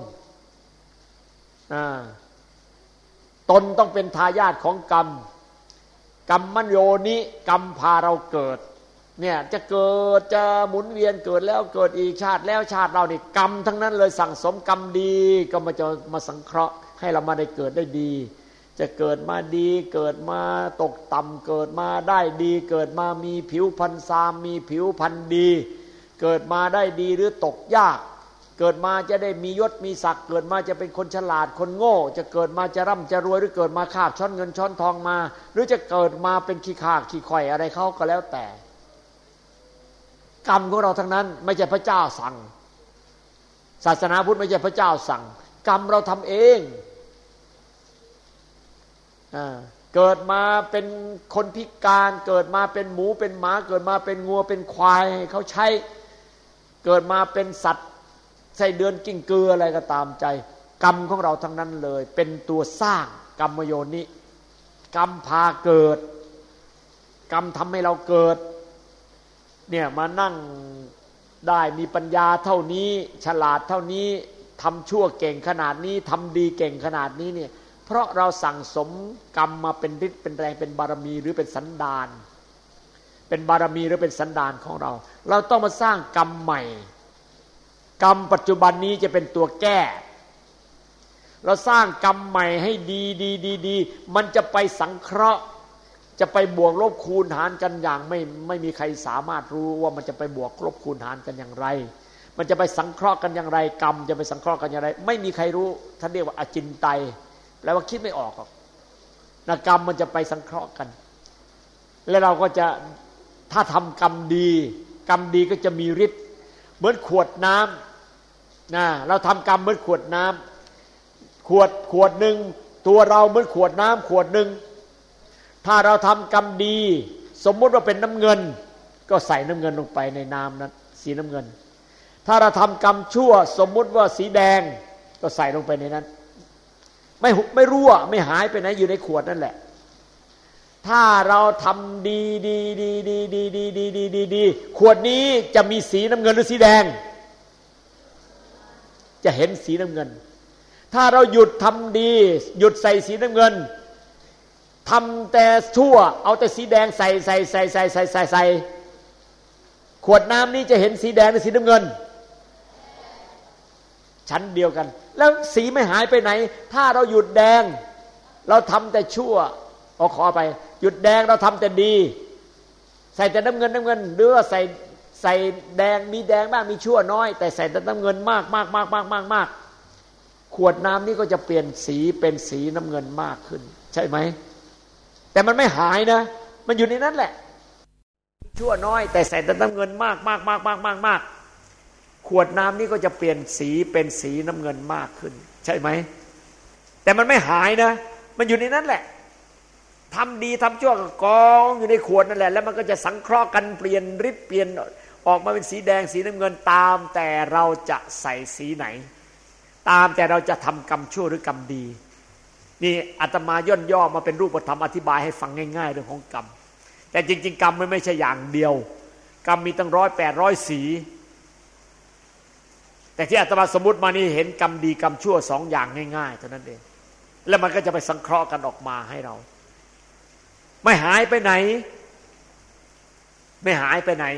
ตนต้องเป็นทายาทของกรรมมัญโยนิกรรมพาเราเกิดเนี่ยจะเกิดจะหมุนเวียนเกิดแล้วเกิดอีกชาติแล้วชาติเรานี่กรรมทั้งนั้นเลยสั่งสมกรรมดีก็มาสังเคราะห์ให้เรามาได้เกิดได้ดีจะเกิดมาดีเกิดมาตกต่ำเกิดมาได้ดีเกิดมามีผิวพรรณซามมีผิวพรรณดีเกิดมาได้ดีหรือตกยากเกิดมาจะได้มียศมีศักดิ์เกิดมาจะเป็นคนฉลาดคนโง่จะเกิดมาจะร่ำจะรวยหรือเกิดมาคาบช้อนเงินช้อนทองมาหรือจะเกิดมาเป็นขี้ข้าขี้ข่อยอะไรเขาก็แล้วแต่กรรมของเราทั้งนั้นไม่ใช่พระเจ้าสั่งศาสนาพุทธไม่ใช่พระเจ้าสั่งกรรมเราทำเองเกิดมาเป็นคนพิการเกิดมาเป็นหมูเป็นหมาเกิดมาเป็นงัวเป็นควายเขาใช้เกิดมาเป็นสัตว์ไส้เดือนกิ้งกืออะไรก็ตามใจกรรมของเราทั้งนั้นเลยเป็นตัวสร้างกรรมโยนิกรรมพาเกิดกรรมทำให้เราเกิดเนี่ยมานั่งได้มีปัญญาเท่านี้ฉลาดเท่านี้ทำชั่วเก่งขนาดนี้ทำดีเก่งขนาดนี้เนี่ยเพราะเราสั่งสมกรรมมาเป็นฤทธิ์เป็นแรงเป็นบารมีหรือเป็นสันดานเป็นบารมีหรือเป็นสันดานของเราเราต้องมาสร้างกรรมใหม่กรรมปัจจุบันนี้จะเป็นตัวแก้เราสร้างกรรมใหม่ให้ดีมันจะไปสังเคราะห์จะไปบวกลบคูณหารกันอย่างไม่มีใครสามารถรู้ว่ามันจะไปบวกลบคูณหารกันอย่างไรมันจะไปสังเคราะห์กันอย่างไรกรรมจะไปสังเคราะห์กันอย่างไรไม่มีใครรู้ท่านเรียกว่าอจินไตยแปลว่าคิดไม่ออกหรอกนะกรรมมันจะไปสังเคราะห์กันแล้วเราก็จะถ้าทำกรรมดีก็จะมีฤทธิ์เหมือนขวดน้ำนะเราทำกรรมเหมือนขวดน้ำขวดหนึ่งตัวเราเหมือนขวดน้ำขวดหนึ่งถ้าเราทำกรรมดีสมมุติว่าเป็นน้ำเงินก็ใส่น้ำเงินลงไปในน้ำนั้นสีน้ำเงินถ้าเราทำกรรมชั่วสมมุติว่าสีแดงก็ใส่ลงไปในนั้นไม่รั่วไม่หายไปไหนอยู่ในขวดนั่นแหละถ้าเราทำดีดีดีดีดีดีดีดีดีดีขวดนี้จะมีสีน้ำเงินหรือสีแดงจะเห็นสีน้ำเงินถ้าเราหยุดทำดีหยุดใส่สีน้ำเงินทำแต่ชั่วเอาแต่สีแดงใส่ขวดน้ำนี้จะเห็นสีแดงหรือสีน้ำเงินชั้นเดียวกันแล้วสีไม่หายไปไหนถ้าเราหยุดแดงเราทำแต่ชั่วขอไปหยุดแดงเราทำแต่ดีใส่แต่น้ำเงินหรือว่าใส่แดงมีแดงบ้างมีชั่วน้อยแต่ใส่แต่น้ำเงินมากขวดน้ำนี้ก็จะเปลี่ยนสีเป็นสีน้ำเงินมากขึ้นใช่ไหมแต่มันไม่หายนะมันอยู่ในนั้นแหละชั่วน้อยแต่ใส่แต่น้ำเงินมากขวดน้ำนี้ก็จะเปลี่ยนสีเป็นสีน้ำเงินมากขึ้นใช่ไหมแต่มันไม่หายนะมันอยู่ในนั้นแหละทำดีทำชั่วก็กองอยู่ในขวดนั่นแหละแล้วมันก็จะสังเคราะห์กันเปลี่ยนฤทธิ์เปลี่ยนออกมาเป็นสีแดงสีน้ำเงินตามแต่เราจะใส่สีไหนตามแต่เราจะทำกรรมชั่วหรือกรรมดีนี่อาตมาย่นย่อมาเป็นรูปธรรมอธิบายให้ฟังง่ายๆเรื่องของกรรมแต่จริงๆกรรมมันไม่ใช่อย่างเดียวกรรมมีตั้ง100-800สีแต่ที่อาตมาสมมติมานี่เห็นกรรมดีกรรมชั่วสองอย่างง่ายๆเท่านั้นเองแล้วมันก็จะไปสังเคราะห์กันออกมาให้เราไม่หายไปไหนไม่หายไปไหน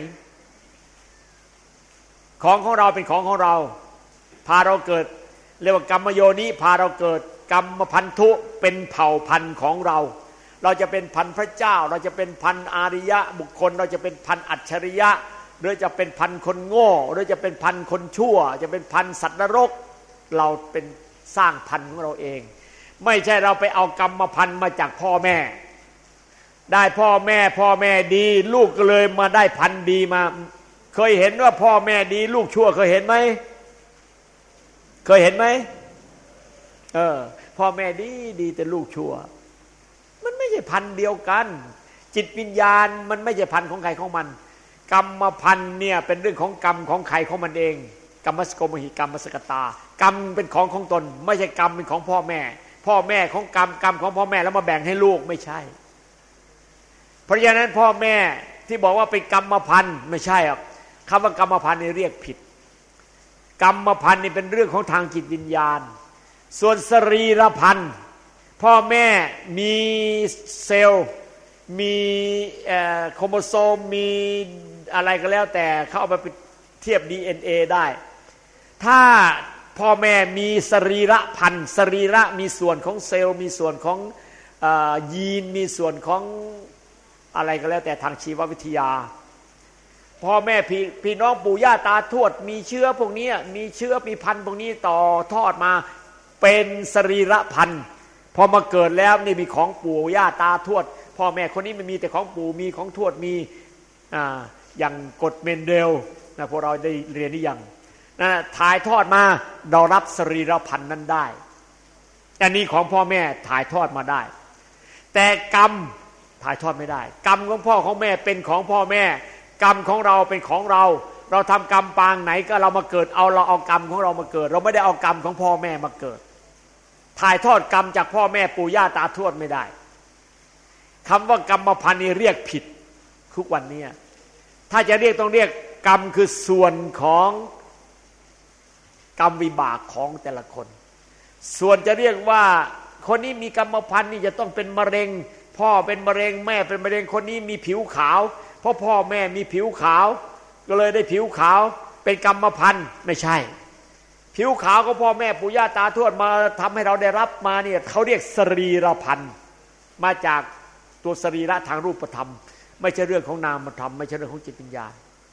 ของเราเป็นของเราพาเราเกิดเรียกว่ากรรมโยนิพาเราเกิดกรรมพันธุเป็นเผ่าพันธุ์ของเราเราจะเป็นพันธุ์พระเจ้าเราจะเป็นพันธุ์อาริยะบุคคลเราจะเป็นพันธุ์อัจฉริยะหรือจะเป็นพันธุ์คนโง่หรือจะเป็นพันธุ์คนชั่วจะเป็นพันธุ์สัตว์นรกเราเป็นสร้างพันธุ์ของเราเองไม่ใช่เราไปเอากรรมพันธุ์มาจากพ่อแม่ได้พ่อแม่ดีลูกก็เลยมาได้พันธุ์ดีมาเคยเห็นว่าพ่อแม่ดีลูกชั่วเคยเห็นไหมพ่อแม่ดีแต่ลูกชั่วมันไม่ใช่พันธุ์เดียวกันจิตวิญญาณมันไม่ใช่พันธุ์ของใครของมันกรรมพันธุ์เนี่ยเป็นเรื่องของกรรมของใครของมันเองกรรมสโกมหิกรรมสกตากรรมเป็นของตนไม่ใช่กรรมเป็นของพ่อแม่ของกรรมของพ่อแม่แล้วมาแบ่งให้ลูกไม่ใช่เพราะฉะนั้นพ่อแม่ที่บอกว่าเป็นกรรมพันธุ์ไม่ใช่หรอกคำว่ากรรมพันธุ์นี่เรียกผิดกรรมพันธุ์นี่เป็นเรื่องของทางจิตวิญญาณส่วนสรีรพันธุ์พ่อแม่มีเซลล์มีโครโมโซมมีอะไรก็แล้วแต่เขาเอาไปเทียบ DNA ได้ถ้าพ่อแม่มีสรีระพันธุ์สรีระมีส่วนของเซลล์มีส่วนของยีนมีส่วนของอะไรก็แล้วแต่ทางชีววิทยาพ่อแม่พี่น้องปู่ย่าตาทวดมีเชื้อพวกนี้มีเชื้อมีพันธุ์พวกนี้ต่อทอดมาเป็นสรีระพันธุ์พอมาเกิดแล้วนี่มีของปู่ย่าตาทวดพ่อแม่คนนี้ไม่มีแต่ของปู่มีของทวดมีอย่างกฎเมนเดลนะพวกเราได้เรียนนี่ยังนะถ่ายทอดมาเรารับสรีระพันธุ์นั้นได้อันนี้ของพ่อแม่ถ่ายทอดมาได้แต่กรรมถ่ายทอดไม่ได้กรรมของพ่อของแม่เป็นของพ่อแม่กรรมของเราเป็นของเราเราทำกรรมปางไหนก็เรามาเกิดเราเอากรรมของเรามาเกิดเราไม่ได้เอากรรมของพ่อแม่มาเกิดถ่ายทอดกรรมจากพ่อแม่ปู่ย่าตาทวดไม่ได้คำว่ากรรมพันธุ์นี่เรียกผิดทุกวันนี้ถ้าจะเรียกต้องเรียกกรรมคือส่วนของกรรมวิบากของแต่ละคนส่วนจะเรียกว่าคนนี้มีกรรมพันธุ์นี่จะต้องเป็นมะเร็งพ่อเป็นมะเร็งแม่เป็นมะเร็งคนนี้มีผิวขาวเพราะพ่อแม่มีผิวขาวก็เลยได้ผิวขาวเป็นกรรมพันธุ์ไม่ใช่ผิวขาวก็พ่อแม่ปู่ย่าตาทวดมาทำให้เราได้รับมาเนี่ยเขาเรียกสรีระพันธุ์มาจากตัวสรีระทางรูปธรรมไม่ใช่เรื่องของนามธรรมไม่ใช่เรื่องของจิตวิญญาณ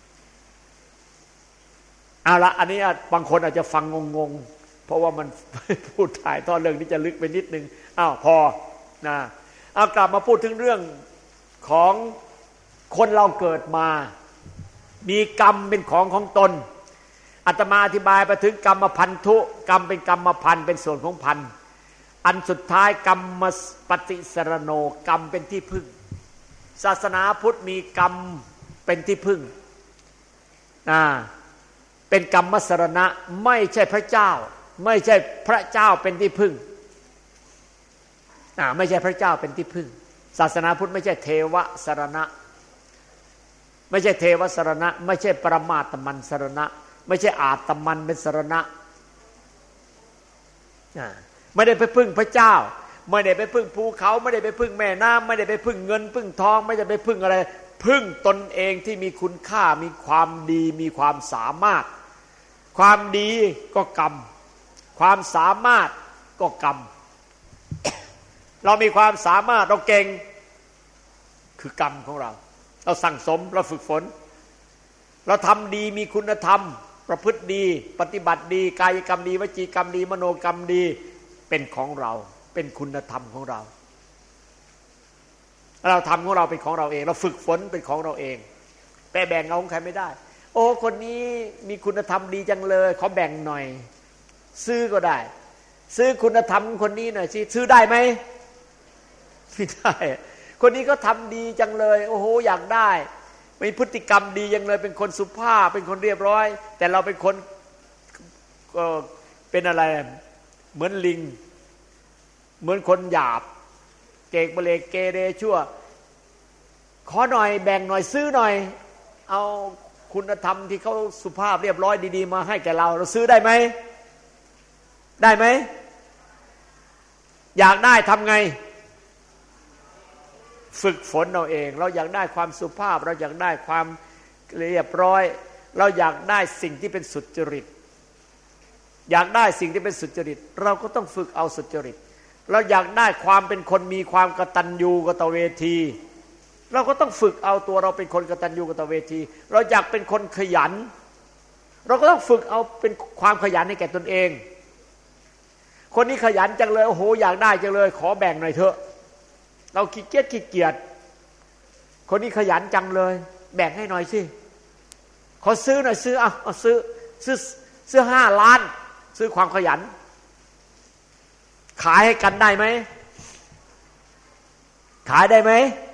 เอาละอันนี้บางคนอาจจะฟังงงๆเพราะว่ามันพูดถ่ายทอดเรื่องนี้จะลึกไปนิดนึงพอนะเอากลับมาพูดถึงเรื่องของคนเราเกิดมามีกรรมเป็นของตนอาตมาอธิบายไปถึงกรรมพันธุกรรมเป็นกรรมพันธุ์เป็นส่วนของพันธุ์อันสุดท้ายกรรมปฏิสรโนกรรมเป็นที่พึ่งศาสนาพุทธมีกรรมเป็นที่พึ่งเป็นกรรมสรณะไม่ใช่พระเจ้าไม่ใช่พระเจ้าเป็นที่พึ่งไม่ใช่พระเจ้าเป็นที่พึ่งศาสนาพุทธไม่ใช่เทวสรณะไม่ใช่เทวสรณะไม่ใช่ปรมาตมันสรณะไม่ใช่อาตมันเป็นสรณะไม่ได้ไปพึ่งพระเจ้าไม่ได้ไปพึ่งภูเขาไม่ได้ไปพึ่งแม่น้ำไม่ได้ไปพึ่งเงินพึ่งทองไม่ได้ไปพึ่งอะไรพึ่งตนเองที่มีคุณค่ามีความดีมีความสามารถความดีก็กรรมความสามารถก็กรรมเรามีความสามารถเราเก่งคือกรรมของเราเราสั่งสมเราฝึกฝนเราทำดีมีคุณธรรมประพฤติดีปฏิบัติดีกายกรรมดีวจีกรรมดีมโนกรรมดีเป็นของเราเป็นคุณธรรมของเราเราทำของเราเป็นของเราเองเราฝึกฝนเป็นของเราเองแต่แบ่งเอาของใครไม่ได้โอ้คนนี้มีคุณธรรมดีจังเลยขอแบ่งหน่อยซื้อก็ได้ซื้อคุณธรรมคนนี้หน่อยสิซื้อได้ไหมไม่ได้คนนี้ก็ทำดีจังเลยโอ้โหอยากได้มีพฤติกรรมดีจังเลยเป็นคนสุภาพเป็นคนเรียบร้อยแต่เราเป็นคนเป็นอะไรเหมือนลิงเหมือนคนหยาบเกกเบลเกเรชั่วขอหน่อยแบ่งหน่อยซื้อหน่อยเอาคุณธรรมที่เขาสุภาพเรียบร้อยดีๆมาให้แก่เราซื้อได้ไหมได้ไหมอยากได้ทำไงฝึกฝนเราเองเราอยากได้ความสุภาพเราอยากได้ความเรียบร้อยเราอยากได้สิ่งที่เป็นสุจริตอยากได้สิ่งที่เป็นสุจริตเราก็ต้องฝึกเอาสุจริตเราอยากได้ความเป็นคนมีความกตัญญูกตเวทีเราก็ต้องฝึกเอาตัวเราเป็นคนกตัญญูกตเวทีเราอยากเป็นคนขยันเราก็ต้องฝึกเอาเป็นความขยันให้แก่ตนเองคนนี้ขยันจังเลยโอ้โหอยากได้จังเลยขอแบ่งหน่อยเถอะเราขี้เกียจคนนี้ขยันจังเลยแบ่งให้หน่อยสิขอซื้อหน่อยซื้อเอาซื้อ5 ล้านซื้อความขยันขายให้กันได้ไหมขายได้ไหม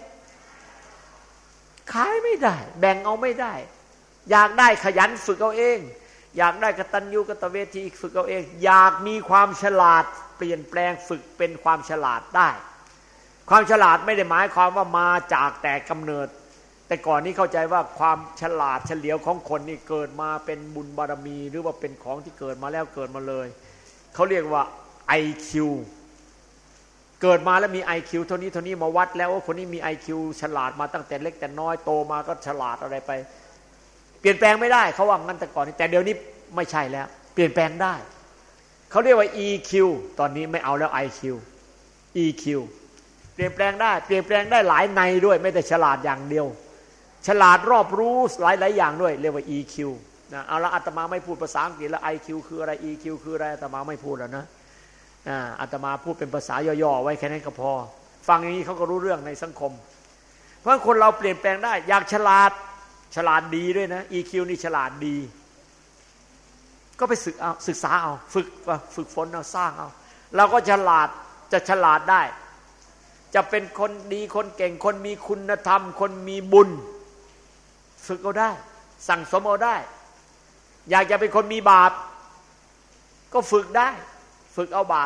ขายไม่ได้แบ่งเอาไม่ได้อยากได้ขยันฝึกเอาเองอยากได้กตัญญูกตเวทีฝึกเอาเองอยากมีความฉลาดเปลี่ยนแปลงฝึกเป็นความฉลาดได้ความฉลาดไม่ได้หมายความว่ามาจากแต่กำเนิดแต่ก่อนนี้เข้าใจว่าความฉลาดเฉลียวของคนนี่เกิดมาเป็นบุญบารมีหรือว่าเป็นของที่เกิดมาแล้วเกิดมาเลยเขาเรียกว่า IQ เกิดมาแล้วมี IQ เท่านี้มาวัดแล้วว่าคนนี้มี IQ ฉลาดมาตั้งแต่เล็กแต่น้อยโตมาก็ฉลาดอะไรไปเปลี่ยนแปลงไม่ได้เขาว่างั้นแต่ก่อนนี้แต่เดี๋ยวนี้ไม่ใช่แล้วเปลี่ยนแปลงได้เขาเรียกว่า EQ ตอนนี้ไม่เอาแล้ว IQ EQ เปลี่ยนแปลงได้หลายในด้วยไม่แต่ฉลาดอย่างเดียวฉลาดรอบรู้หลายอย่างด้วยเรียกว่า EQ นะเอาละอาตมาไม่พูดภาษาอังกฤษแล้ว IQ คืออะไร EQ คืออะไรอาตมาไม่พูดแล้วนะอาตมาพูดเป็นภาษาย่อๆไว้แค่นั้นก็พอฟังอย่างนี้เขาก็รู้เรื่องในสังคมเพราะคนเราเปลี่ยนแปลงได้อยากฉลาดดีด้วยนะ EQ นี่ฉลาดดีก็ไปศึกษาเอาฝึกฝนเอาสร้างเอาเราก็ฉลาดได้จะเป็นคนดีคนเก่งคนมีคุณธรรมคนมีบุญฝึกเอาได้สั่งสมเอาได้อยากจะเป็นคนมีบาปก็ฝึกได้ฝึกเอาบาป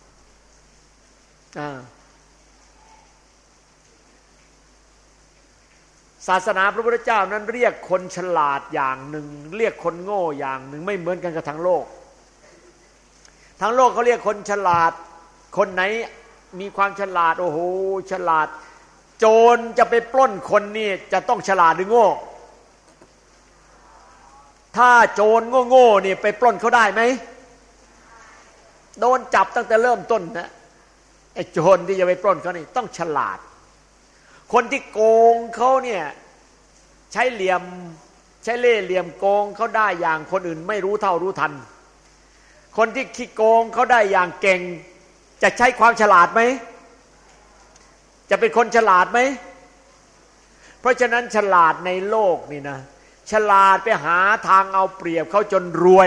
ศาสนาพระพุทธเจ้านั้นเรียกคนฉลาดอย่างหนึ่งเรียกคนโง่อย่างหนึ่งไม่เหมือนกันกับทั้งโลกทั้งโลกเขาเรียกคนฉลาดคนไหนมีความฉลาดโอ้โหฉลาดโจรจะไปปล้นคนนี่จะต้องฉลาดหรือโง่ถ้าโจรโง่ๆนี่ไปปล้นเขาได้ไหมโดนจับตั้งแต่เริ่มต้นนะไอ้โจรที่จะไปปล้นเขานี่ต้องฉลาดคนที่โกงเขาเนี่ยใช้เหลี่ยมใช้เล่ห์เหลี่ยมโกงเขาได้อย่างคนอื่นไม่รู้เท่ารู้ทันคนที่ขี้โกงเขาได้อย่างเก่งจะใช้ความฉลาดไหมจะเป็นคนฉลาดไหมเพราะฉะนั้นฉลาดในโลกนี่นะฉลาดไปหาทางเอาเปรียบเขาจนรวย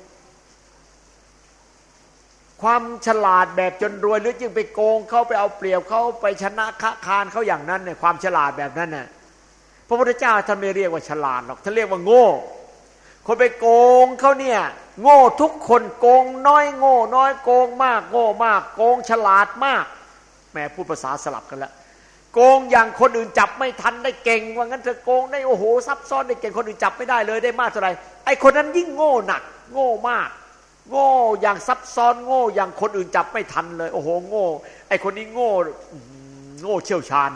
ความฉลาดแบบจนรวยหรือจึงไปโกงเขาไปเอาเปรียบเขาไปชนะคานเขาอย่างนั้นเนี่ยความฉลาดแบบนั้นน่ะพระพุทธเจ้าท่านไม่เรียกว่าฉลาดหรอกท่านเรียกว่าโง่คนไปโกงเขาเนี่ยโง่ทุกคนโกงน้อยโง่น้อยโกงมากโง่มากโกงฉลาดมากแม่พูดภาษาสลับกันแล้วโกงอย่างคนอื่นจับไม่ทันได้เก่งว่างั้นเธอโกงได้โอ้โหซับซ้อนได้เก่งคนอื่นจับไม่ได้เลยได้มากเท่าไหร่ไอ้คนนั้นยิ่งโง่หนักโง่มากโง่อย่างซับซ้อนโง่อย่างคนอื่นจับไม่ทันเลยโอ้โหโง่ไอ้คนนี้โง่เชี่ยวชาญ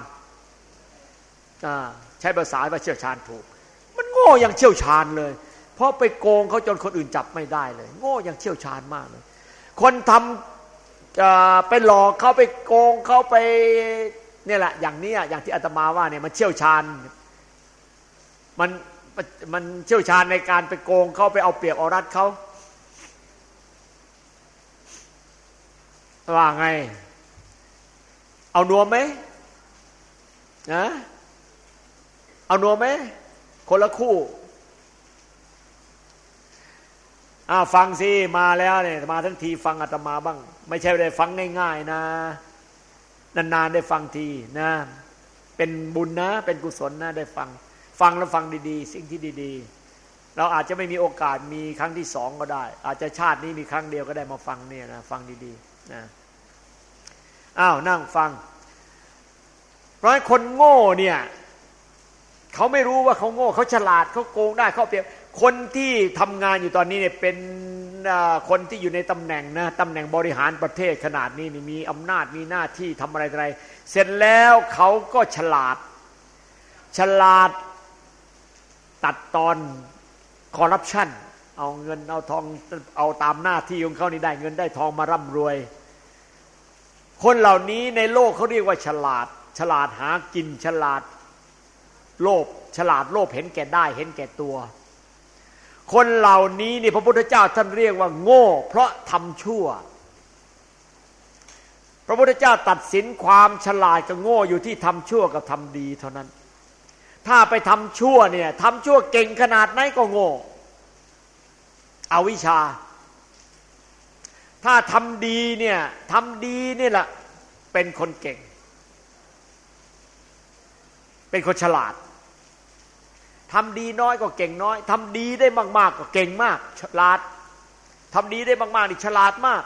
ใช้ภาษาว่าเชี่ยวชาญถูกมันโง่อย่างเชี่ยวชาญเลยเพราะไปโกงเขาจนคนอื่นจับไม่ได้เลยโง่อย่างเชี่ยวชาญมากเลยคนทำไปหลอกเขาไปโกงเขาไปเนี่ยแหละอย่างนี้อย่างที่อาตมาว่าเนี่ยมันเชี่ยวชาญมันเชี่ยวชาญในการไปโกงเขาไปเอาเปรียบเอารัดเขาว่าไงเอานัวไหมนะเอานัวไหมคนละคู่ฟังสิมาแล้วเนี่ยมาทั้งทีฟังอาตมาบ้างไม่ใช่ได้ฟังง่ายๆนะนานๆได้ฟังทีนะเป็นบุญนะเป็นกุศลนะได้ฟังแล้วฟังดีๆสิ่งที่ดีๆเราอาจจะไม่มีโอกาสมีครั้งที่สองก็ได้อาจจะชาตินี้มีครั้งเดียวก็ได้มาฟังเนี่ยนะฟังดีๆนะนั่งฟังเพราะคนโง่เนี่ยเขาไม่รู้ว่าเขาโง่เขาฉลาดเขาโกงได้เขาเปรียบคนที่ทำงานอยู่ตอนนี้เนี่ยเป็นคนที่อยู่ในตำแหน่งนะตำแหน่งบริหารประเทศขนาดนี้นี่มีอำนาจมีหน้าที่ทำอะไรเสร็จแล้วเขาก็ฉลาดตัดตอนคอร์รัปชันเอาเงินเอาทองเอาตามหน้าที่ของเขานี่ได้เงินได้ทองมาร่ำรวยคนเหล่านี้ในโลกเขาเรียกว่าฉลาดหากินฉลาดโลภเห็นแก่ได้เห็นแก่ตัวคนเหล่านี้นี่พระพุทธเจ้าท่านเรียกว่าโง่เพราะทำชั่วพระพุทธเจ้าตัดสินความฉลาดกับโง่อยู่ที่ทำชั่วกับทำดีเท่านั้นถ้าไปทำชั่วเนี่ยทำชั่วเก่งขนาดไหนก็โง่อวิชชาถ้าทำดีเนี่ยทำดีนี่แหละเป็นคนเก่งเป็นคนฉลาดทำดีน้อยก็เก่งน้อยทำดีได้มากๆก็เก่งมากฉลาดทำดีได้มากๆนี่ฉลาดมาก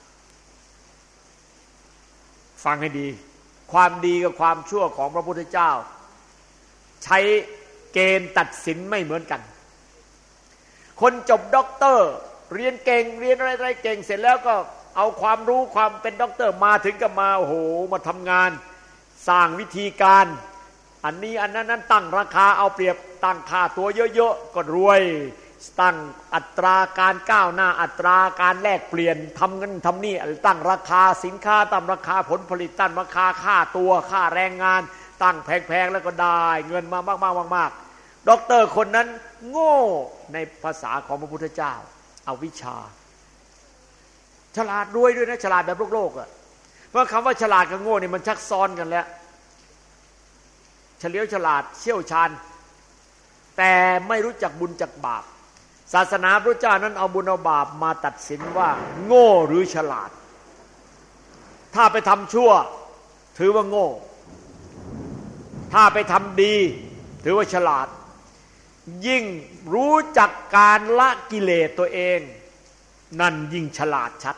ฟังให้ดีความดีกับความชั่วของพระพุทธเจ้าใช้เกณฑ์ตัดสินไม่เหมือนกันคนจบด็อกเตอร์เรียนเก่งเรียนอะไรเก่งเสร็จแล้วก็เอาความรู้ความเป็นด็อกเตอร์มาถึงกับมาโอ้โหมาทำงานสร้างวิธีการอันนี้อันนั้นตั้งราคาเอาเปรียบตั้งค่าตัวเยอะๆก็รวยตั้งอัตราการก้าวหน้าอัตราการแลกเปลี่ยนทำเงินทำนี่ตั้งราคาสินค้าตั้งราคาผลผลิตตั้งราคาค่าตัวค่าแรงงานตั้งแพงๆแล้วก็ได้เงินมามากๆด็อกเตอร์คนนั้นโง่ในภาษาของพระพุทธเจ้าเอาวิชาฉลาดรวยด้วยนะฉลาดแบบโลกอ่ะเพราะคำว่าฉลาดกับโง่เนี่ยมันชักซ้อนกันแล้วเฉลียวฉลาดเชี่ยวชาญแต่ไม่รู้จักบุญจักบาปศาสนาพระเจ้านั้นเอาบุญเอาบาปมาตัดสินว่าโง่หรือฉลาดถ้าไปทำชั่วถือว่าโง่ถ้าไปทำดีถือว่าฉลาดยิ่งรู้จักการละกิเลสตัวเองนั่นยิ่งฉลาดชัด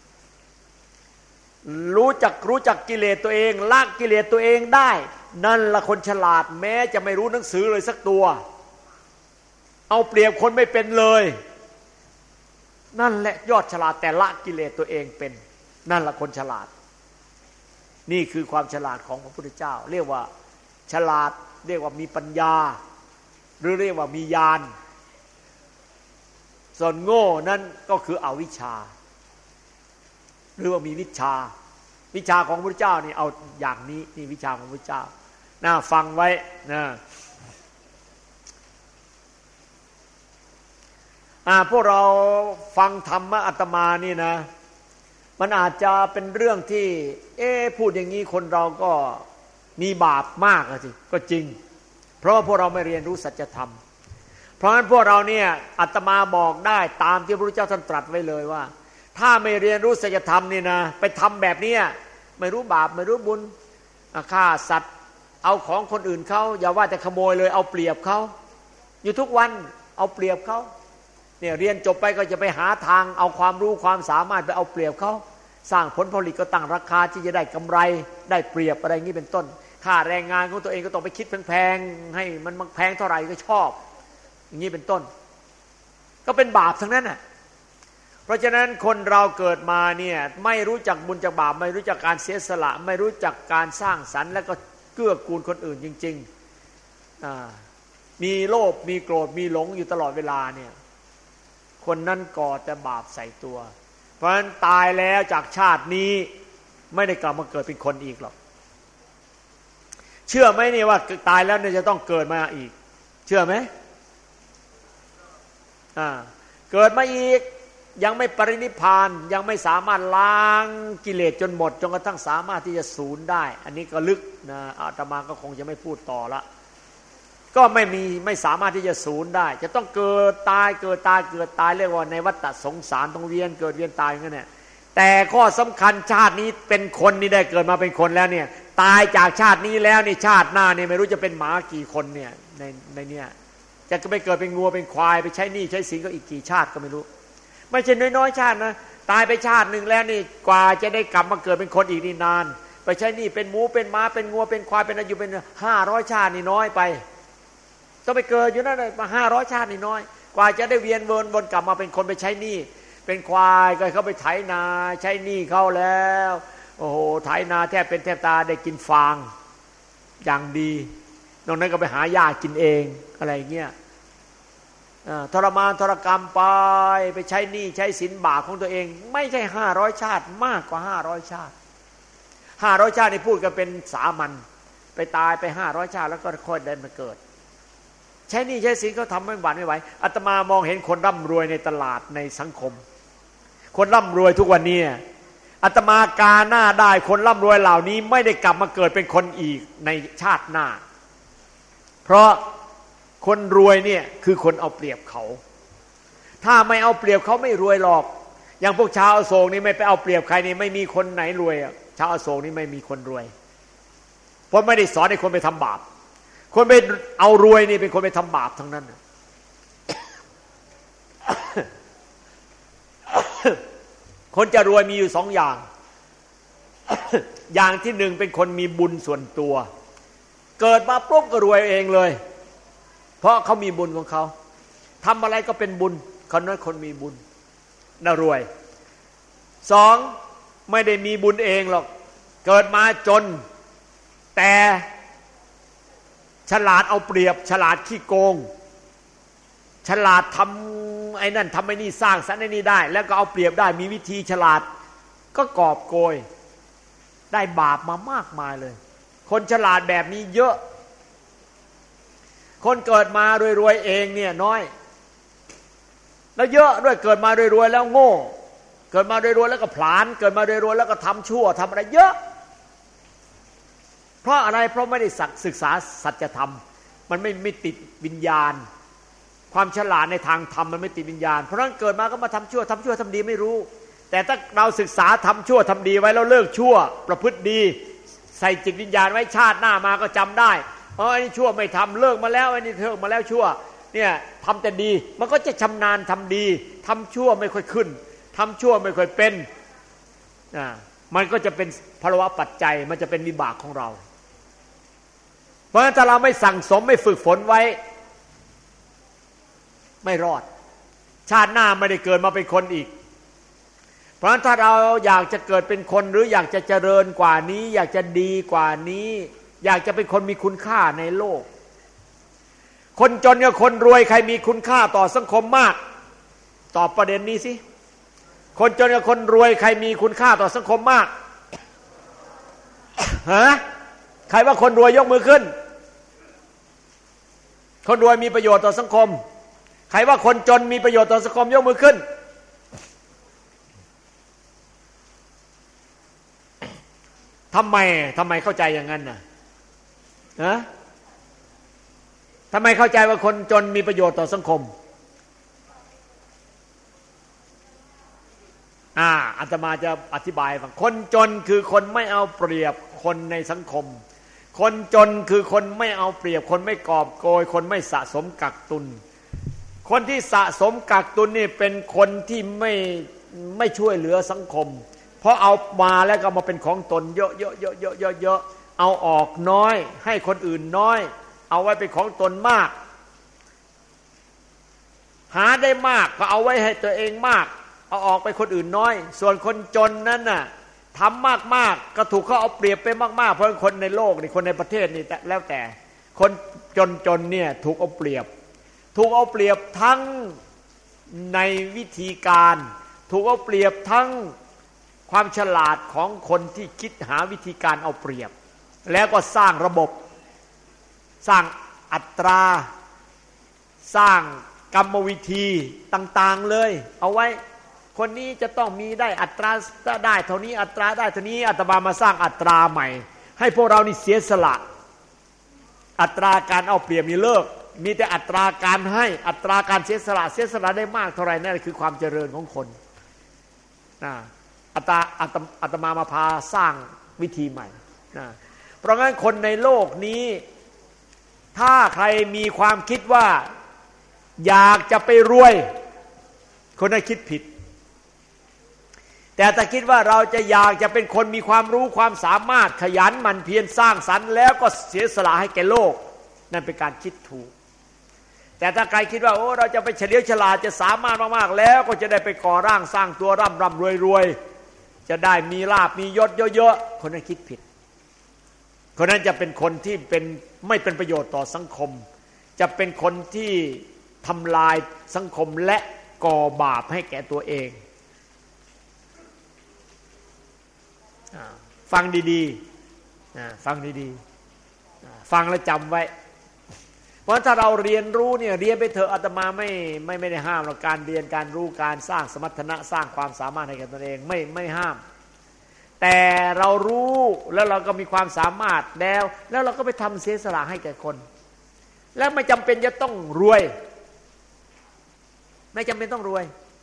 รู้จักกิเลสตัวเองละกิเลสตัวเองได้นั่นละคนฉลาดแม้จะไม่รู้หนังสือเลยสักตัวเอาเปรียบคนไม่เป็นเลยนั่นแหละยอดฉลาดแต่ละกิเลสตัวเองเป็นนั่นละคนฉลาดนี่คือความฉลาดของพระพุทธเจ้าเรียกว่าฉลาดเรียกว่ามีปัญญาหรือเรียกว่ามีญาณส่วนโง่นั้นก็คืออวิชชาหรือว่ามีวิชาของพระพุทธเจ้านี่เอาอย่างนี้นี่วิชาของพระพุทธเจ้าน่าฟังไว้นะพวกเราฟังธรรมะอาตมานี่นะมันอาจจะเป็นเรื่องที่พูดอย่างนี้คนเราก็มีบาปมากสิก็จริงเพราะว่าพวกเราไม่เรียนรู้สัจธรรมเพราะฉะนั้นพวกเราเนี่ยอาตมาบอกได้ตามที่พระพุทธเจ้าท่านตรัสไว้เลยว่าถ้าไม่เรียนรู้สัจธรรมนี่นะไปทำแบบนี้ไม่รู้บาปไม่รู้บุญฆ่าสัตว์เอาของคนอื่นเขาอย่าว่าแต่ขโมยเลยเอาเปรียบเขาอยู่ทุกวันเอาเปรียบเขาเนี่ยเรียนจบไปก็จะไปหาทางเอาความรู้ความสามารถไปเอาเปรียบเขาสร้างผลผลิตก็ตั้งราคาที่จะได้กำไรได้เปรียบอะไรอย่างนี้เป็นต้นค่าแรงงานของตัวเองก็ต้องไปคิดแพงๆให้มันแพงเท่าไหร่ก็ชอบอย่างนี้เป็นต้นก็เป็นบาปทั้งนั้นน่ะเพราะฉะนั้นคนเราเกิดมาเนี่ยไม่รู้จักบุญจากบาปไม่รู้จักการเสียสละไม่รู้จักการสร้างสรรค์แล้วก็เกื้อกูลคนอื่นจริงๆมีโลภมีโกรธมีหลงอยู่ตลอดเวลาเนี่ยคนนั้นก่อแต่บาปใส่ตัวเพราะฉะนั้นตายแล้วจากชาตินี้ไม่ได้กลับมาเกิดเป็นคนอีกหรอกเชื่อไหมนี่ว่าตายแล้วเนี่ยจะต้องเกิดมาอีกเชื่อไหมเกิดมาอีกยังไม่ปรินิพพานยังไม่สามารถล้างกิเลสจนหมดจนกระทั่งสามารถที่จะสูญได้อันนี้ก็ลึกนะอาตมาก็คงจะไม่พูดต่อละก็ไม่สามารถที่จะสูญได้จะต้องเกิดตายเกิดตายเกิดตายเรียกว่าในวัฏสงสารต้องเวียนเกิดเวียนตายอย่างนั้นเนี่ยแต่ข้อสำคัญชาตินี้เป็นคนนี่ได้เกิดมาเป็นคนแล้วเนี่ยตายจากชาตินี้แล้วนี่ชาติหน้าเนี่ยไม่รู้จะเป็นหมากี่คนเนี่ยในเนี่ยจะไปเกิดเป็นงัวเป็นควายไปใช้หนี้ใช้สินก็อีกกี่ชาติก็ไม่รู้ไม่ใช่น้อยๆชาตินะตายไปชาติหนึ่งแล้วนี่กว่าจะได้กลับมาเกิดเป็นคนอีกนี่นานไปใช้หนี้เป็นหมูเป็นม้าเป็นงัวเป็นควายเป็นอายุเป็น500ชาตินี่น้อยไปต้องไปเกิดอยู่นั่นเลยมา500ชาตินี่น้อยกว่าจะได้เวียนวนกลับมาเป็นคนไปใช้หนี้เป็นควายก็เขาไปไถนาใช้หนี้เขาแล้วโอ้โหไถนาแทบเป็นแทบตาได้กินฟางอย่างดีนอกนั้นก็ไปหาหญ้ากินเองอะไรเงี้ยทรมานทรกรรมไปใช้หนี้ใช้สินบาปของตัวเองไม่ใช่500ชาติมากกว่า500ชาติ500ชาตินี่พูดกันเป็นสามัญไปตายไป500ชาติแล้วก็ค่อยได้มาเกิดใช้หนี้ใช้สินเขาทำไม่หวั่นไม่ไหวอาตมามองเห็นคนร่ำรวยในตลาดในสังคมคนร่ำรวยทุกวันนี้อาตมากาหน้าได้คนร่ำรวยเหล่านี้ไม่ได้กลับมาเกิดเป็นคนอีกในชาติหน้าเพราะคนรวยเนี่ยคือคนเอาเปรียบเขาถ้าไม่เอาเปรียบเขาไม่รวยหรอกอย่างพวกชาวอโศกนี่ไม่ไปเอาเปรียบใครนี่ไม่มีคนไหนรวยชาวอโศกนี่ไม่มีคนรวยเพราะไม่ได้สอนให้คนไปทำบาปคนไปเอารวยนี่เป็นคนไปทำบาปทั้งนั้นคนจะรวยมีอยู่2อย่างอย่างที่1เป็นคนมีบุญส่วนตัวเกิดมาปุ๊บก็รวยเองเลยเพราะเขามีบุญของเขาทำอะไรก็เป็นบุญคนนั้นคนมีบุญน่ารวย2ไม่ได้มีบุญเองหรอกเกิดมาจนแต่ฉลาดเอาเปรียบฉลาดขี้โกงฉลาดทำไอ้นั่นทำไอ้นี่สร้างสรรค์ไอ้นี่ได้แล้วก็เอาเปรียบได้มีวิธีฉลาดก็กอบโกยได้บาปมามากมายเลยคนฉลาดแบบนี้เยอะคนเกิดมารวยๆเองเนี่ยน้อยแล้วเยอะด้วยเกิดมารวยๆแล้วโง่เกิดมารวยๆแล้วก็ผลาญเกิดมารวยๆแล้วก็ทำชั่วทำอะไรเยอะเพราะอะไรเพราะไม่ได้ศึกษาสัจธรรมมันไม่ติดวิญญาณความฉลาดในทางธรรมมันไม่ติดวิญญาณเพราะนั้นเกิดมาก็มาทำชั่วทำดีไม่รู้แต่ถ้าเราศึกษาทำชั่วทำดีไว้แล้วเลิกชั่วประพฤติดีใส่จิตวิญญาณไว้ชาติหน้ามาก็จำได้ไอ้นี่ชั่วไม่ทำเลิกมาแล้วไอ้นี่เลิกมาแล้วชั่วเนี่ยทำแต่ดีมันก็จะชำนาญทำดีทำชั่วไม่ค่อยขึ้นทำชั่วไม่ค่อยเป็นมันก็จะเป็นภาวะปัจจัยมันจะเป็นวิบากของเราเพราะฉะนั้นถ้าเราไม่สั่งสมไม่ฝึกฝนไว้ไม่รอดชาติหน้าไม่ได้เกิดมาเป็นคนอีกเพราะฉะนั้นถ้าเราอยากจะเกิดเป็นคนหรืออยากจะเจริญกว่านี้อยากจะดีกว่านี้อยากจะเป็นคนมีคุณค่าในโลกคนจนกับคนรวยใครมีคุณค่าต่อสังคมมากตอบประเด็นนี้สิคนจนกับคนรวยใครมีคุณค่าต่อสังคมมากฮะใครว่าคนรวยยกมือขึ้นคนรวยมีประโยชน์ต่อสังคมใครว่าคนจนมีประโยชน์ต่อสังคมยกมือขึ้นทำไมเข้าใจอย่างนั้นน่ะทำไมเข้าใจว่าคนจนมีประโยชน์ต่อสังคมอาตมาจะอธิบายฟังคนจนคือคนไม่เอาเปรียบคนในสังคมคนจนคือคนไม่เอาเปรียบคนไม่กอบโกยคนไม่สะสมกักตุนคนที่สะสมกักตุนนี่เป็นคนที่ไม่ช่วยเหลือสังคมเพราะเอามาแล้วก็มาเป็นของตนเยอะๆๆๆๆเอาออกน้อยให้คนอื่นน้อยเอาไว้เป็นของตนมากหาได้มากก็เอาไว้ให้ตัวเองมากเอาออกไปคนอื่นน้อยส่วนคนจนนั้นน่ะทำมากๆก็ถูกเขาเอาเปรียบไปมากๆเพราะคนในโลกนี่คนในประเทศนี่แล้วแต่คนจนเนี่ยถูกเอาเปรียบทั้งในวิธีการถูกเอาเปรียบทั้งความฉลาดของคนที่คิดหาวิธีการเอาเปรียบแล้วก็สร้างระบบสร้างอัตราสร้างกรรมวิธีต่างๆเลยเอาไว้คนนี้จะต้องมีได้อัตราได้เท่านี้อัตราได้เท่านี้อาตมามาสร้างอัตราใหม่ให้พวกเรานี่เสียสละอัตราการเอาเปรียบนี่เลิกมีแต่อัตราการให้อัตราการเสียสละได้มากเท่าไหร่นั่นคือความเจริญของคนอาตมามาพาสร้างวิธีใหม่เพราะงั้นคนในโลกนี้ถ้าใครมีความคิดว่าอยากจะไปรวยคนนั้นคิดผิดแต่ถ้าคิดว่าเราจะอยากจะเป็นคนมีความรู้ความสามารถขยันหมั่นเพียรสร้างสรรค์แล้วก็เสียสละให้แก่โลกนั่นเป็นการคิดถูกแต่ถ้าใครคิดว่าโอ้เราจะไปเฉลียวฉลาดจะสามารถมากๆแล้วก็จะได้ไปก่อร่างสร้างตัวร่ำรวยจะได้มีลาภมียศเยอะๆคนนั้นคิดผิดคนนั้นจะเป็นคนที่ไม่เป็นประโยชน์ต่อสังคมจะเป็นคนที่ทำลายสังคมและก่อบาปให้แก่ตัวเองฟังดีๆฟังดีๆฟังแล้วจำไว้เพราะถ้าเราเรียนรู้เนี่ยเรียนไปเถอะอาตมาไม่ได้ห้ามหรอกการเรียนการรู้การสร้างสมรรถนะสร้างความสามารถให้แก่ตัวเองไม่ห้ามแต่เรารู้แล้วเราก็มีความสามารถแล้วเราก็ไปทำเสียสละให้แก่คนแล้วไม่จำเป็นจะต้องรวยไม่จำเป็นต้องรวย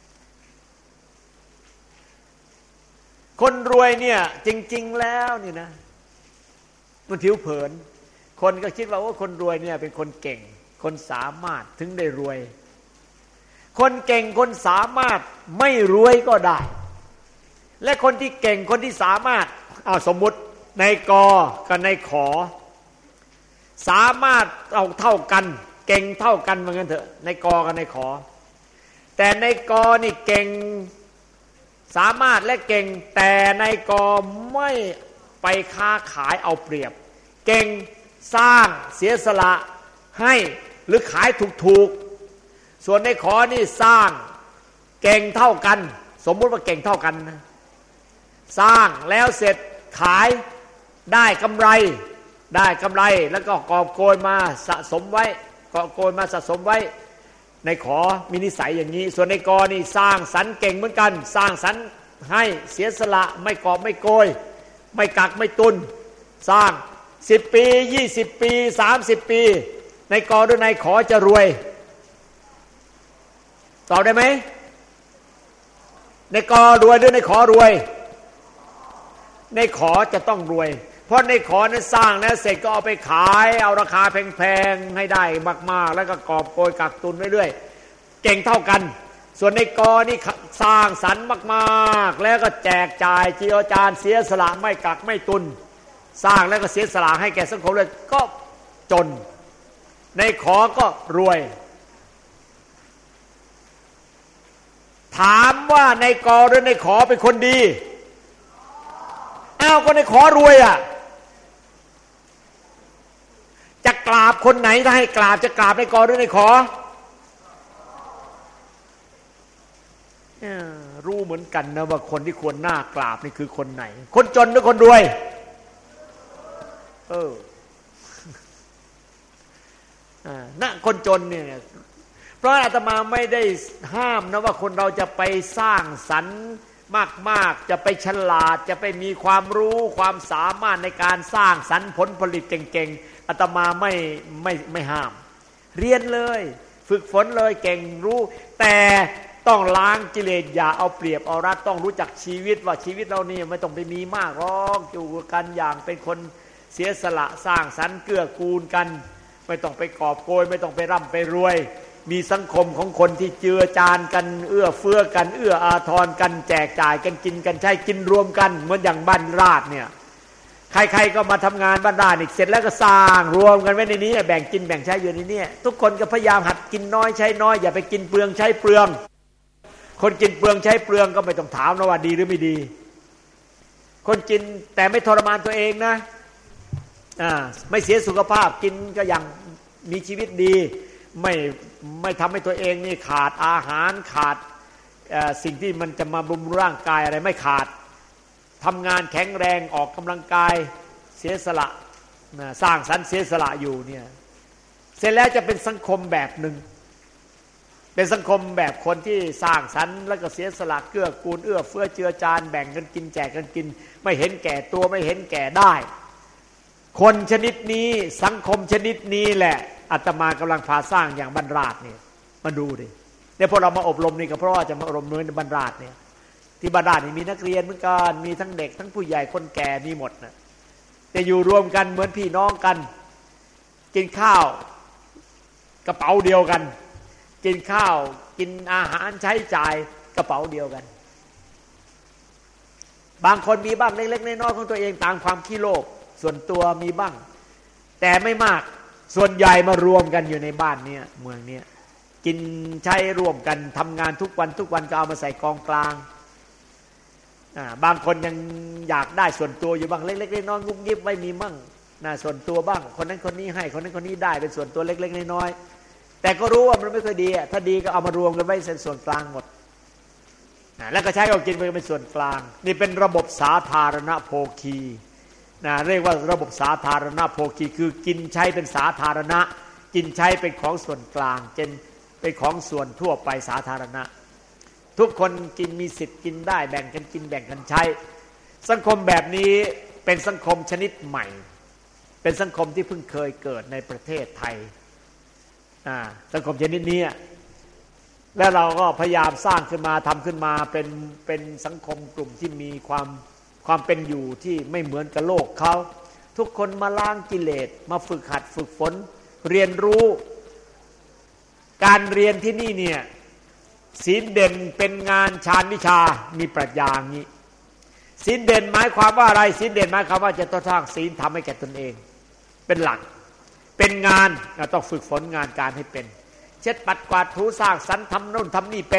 คนรวยเนี่ยจริงๆแล้วนี่นะมันผิวเผินคนก็คิดว่าคนรวยเนี่ยเป็นคนเก่งคนสามารถถึงได้รวยคนเก่งคนสามารถไม่รวยก็ได้และคนที่เก่งคนที่สามารถสมมุติในกอกับในขอสามารถเอาเท่ากันเก่งเท่ากันเหมือนกันเถอะในกอกับในขอแต่ในกอนี่เก่งสามารถและเก่งแต่ในกอไม่ไปค้าขายเอาเปรียบเก่งสร้างเสียสละให้หรือขายถูกๆส่วนในขอนี่สร้างเก่งเท่ากันสมมุติว่าเก่งเท่ากันนะสร้างแล้วเสร็จขายได้กำไรแล้วก็กอบโกยมาสะสมไว้ในขอมีนิสัยอย่างนี้ส่วนในกอนี่สร้างสรรค์เก่งเหมือนกันสร้างสรรค์ให้เสียสละไม่กอบไม่โกยไม่กักไม่ตุนสร้าง10 ปี20 ปี30 ปีในกอด้วยในขอจะรวยตอบได้ไหมในกอรวยหรือในขอรวยในขอจะต้องรวยเพราะในขอนั้นสร้างแล้วเสร็จก็เอาไปขายเอาราคาแพงๆให้ได้มากๆแล้วก็กอบโกยกักตุนเรื่อยๆเก่งเท่ากันส่วนในกอนี่สร้างสรรค์มากๆแล้วก็แจกจ่ายเจียวจานเสียสละไม่กักไม่ตุนสร้างแล้วก็เสียสละให้แก่สังคมเลยก็จนในขอก็รวยถามว่าในกอหรือในขอเป็นคนดีก็ในขอรวยจะกราบคนไหนถ้าให้กราบจะกราบในกอหรือในขอรู้เหมือนกันนะว่าคนที่ควรหน้ากราบนี่คือคนไหนคนจนหรือคนรวยน่ะคนจนเนี่ยเพราะอาตมาไม่ได้ห้ามนะว่าคนเราจะไปสร้างสรรค์มากๆจะไปฉลาดจะไปมีความรู้ความสามารถในการสร้างสรรค์ผลผลิตเก่งๆอาตมาไม่ห้ามเรียนเลยฝึกฝนเลยเก่งรู้แต่ต้องล้างกิเลสอย่าเอาเปรียบเอารัดต้องรู้จักชีวิตว่าชีวิตเรานี่ไม่ต้องไปมีมากหรอกอยู่กันอย่างเป็นคนเสียสละสร้างสรรค์เกื้อกูลกันไม่ต้องไปกอบโกยไม่ต้องไปร่ำไปรวยมีสังคมของคนที่เจือจานกันเอื้อเฟื้อกันเอื้ออาทรกันแจกจ่ายกันกินกันใช้กินรวมกันเหมือนอย่างบ้านราษฎร์เนี่ยใครๆก็มาทำงานบ้านราษฎร์อีกเสร็จแล้วก็สร้างรวมกันไว้ในนี้แบ่งกินแบ่งใช้อยู่ในนี้ทุกคนก็พยายามหัดกินน้อยใช้น้อยอย่าไปกินเปลืองใช้เปลืองคนกินเปลืองใช้เปลืองก็ไม่ต้องถามนะว่าดีหรือไม่ดีคนกินแต่ไม่ทรมานตัวเองนะไม่เสียสุขภาพกินก็อย่างมีชีวิตดีไม่ทำให้ตัวเองนี่ขาดอาหารขาดสิ่งที่มันจะมาบำรุงร่างกายอะไรไม่ขาดทำงานแข็งแรงออกกำลังกายเสียสละสร้างสรรค์เสียสละอยู่เนี่ยเสร็จแล้วจะเป็นสังคมแบบหนึ่งเป็นสังคมแบบคนที่สร้างสรรค์แล้วก็เสียสละเกื้อกูลเอื้อเฟื้อเจือจานแบ่งกันกินแจกกันกินไม่เห็นแก่ตัวไม่เห็นแก่ได้คนชนิดนี้สังคมชนิดนี้แหละอาตมากำลังพาสร้างอย่างบรรราชเนี่ยมาดูดิเนี่ยพอเรามาอบรมนี่ก็เพราะว่าจะมาอบรมในบรรราชเนี่ยที่บรรราชนี่มีนักเรียนเหมือนกันมีทั้งเด็กทั้งผู้ใหญ่คนแก่มีหมดนะแต่อยู่รวมกันเหมือนพี่น้องกันกินข้าวกระเป๋าเดียวกันกินข้าวกินอาหารใช้จ่ายกระเป๋าเดียวกันบางคนมีบ้างเล็กๆน้อยๆของตัวเองตามความขี้โลภส่วนตัวมีบ้างแต่ไม่มากส่วนใหญ่มารวมกันอยู่ในบ้านเนี้ยเมืองเนี้ยกินใช้ร่วมกันทำงานทุกวันก็เอามาใส่กองกลางบางคนยังอยากได้ส่วนตัวอยู่บ้างเล็กๆน้อยๆงุบงิบไว้มีมั่งส่วนตัวบ้างคนนั้นคนนี้ให้คนนั้นคนนี้ได้เป็นส่วนตัวเล็กๆน้อยๆแต่ก็รู้ว่ามันไม่ค่อยดีถ้าดีก็เอามารวมกันไว้เป็นส่วนกลางหมดแล้วก็ใช้เอากินไปเป็นส่วนกลางนี่เป็นระบบสาธารณโภคีเรียกว่าระบบสาธารณโภคีคือกินใช้เป็นสาธารณะกินใช้เป็นของส่วนกลางเป็นของส่วนทั่วไปสาธารณะทุกคนกินมีสิทธิ์กินได้แบ่งกันกินแบ่งกันใช้สังคมแบบนี้เป็นสังคมชนิดใหม่เป็นสังคมที่เพิ่งเคยเกิดในประเทศไทยสังคมชนิดนี้แล้วเราก็พยายามสร้างขึ้นมาทำขึ้นมาเป็นสังคมกลุ่มที่มีความเป็นอยู่ที่ไม่เหมือนกับโลกเขาทุกคนมาล้างกิเลสมาฝึกหัดฝึกฝนเรียนรู้การเรียนที่นี่เนี่ยศีลเด่นเป็นงานฌานวิชามีปรัชญาอย่างนี้ศีลเด่นหมายความว่าอะไรศีลเด่นหมายความว่าจะต้องสร้างศีลทำให้แก่ตนเองเป็นหลักเป็นงานเราต้องฝึกฝนงานการให้เป็นเช็ดปัดกวาดถูสร้างสรรค์ทำโน่นทำนี่เป็น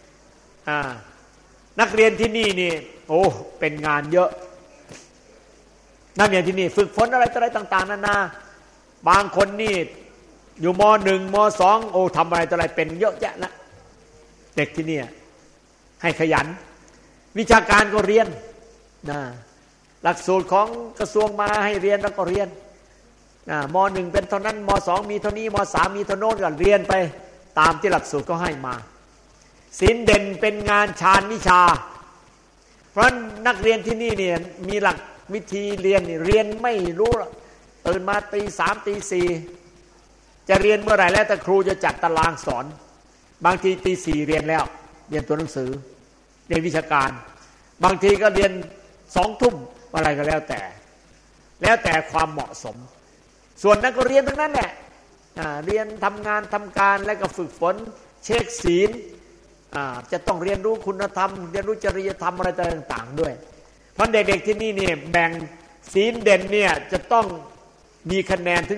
นักเรียนที่นี่โอ้เป็นงานเยอะนักเรียนที่นี่ฝึกฝนอะไรต่างๆนานาบางคนนี่อยู่ม.1 ม.2โอ้ทำอะไรต่ออะไรเป็นเยอะแยะนะเด็กที่นี่ให้ขยันวิชาการก็เรียนหลักสูตรของกระทรวงมาให้เรียนแล้วก็เรียนม.1 เป็นเท่านั้นม.2 มีเท่านี้ม.3 มีเท่าโน้นก็เรียนไปตามที่หลักสูตรก็ให้มาศีลเด่นเป็นงานฌานวิชาเพราะนักเรียนที่นี่เนี่ยมีหลักวิธีเรียนเรียนไม่รู้ตื่นมาตี 3 ตี 4จะเรียนเมื่อไหร่แล้วแต่ครูจะจัดตารางสอนบางทีตี 4เรียนแล้วเรียนตัวหนังสือเรียนวิชาการบางทีก็เรียน2 ทุ่มอะไรก็แล้วแต่ความเหมาะสมส่วนนั้นก็เรียนทั้งนั้นแหละเรียนทำงานทำการแล้วก็ฝึกฝนเช็คศีลจะต้องเรียนรู้คุณธรรมเรียนรู้จริยธรรมอะไรต่างๆด้วยเพราะเด็กๆที่นี่เนี่ยแบ่งศีลเด่นเนี่ยจะต้องมีคะแนนถึง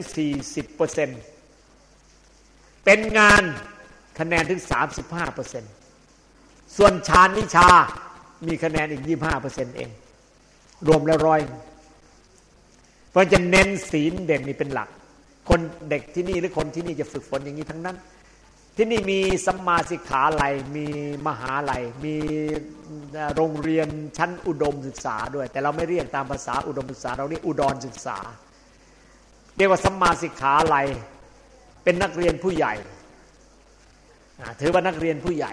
40% เป็นงานคะแนนถึง 35% ส่วนฌานวิชามีคะแนนอีก 25% เองรวมแล้ว100เพราะจะเน้นศีลเด่นนี่เป็นหลักคนเด็กที่นี่หรือคนที่นี่จะฝึกฝนอย่างนี้ทั้งนั้นที่นี่มีสัมมาสิกขาลัยมีมหาลัยมีโรงเรียนชั้นอุดมศึกษาด้วยแต่เราไม่เรียกตามภาษาอุดมศึกษาเราเรียกอุดรศึกษาเรียกว่าสัมมาสิกขาลัยเป็นนักเรียนผู้ใหญ่ถือว่านักเรียนผู้ใหญ่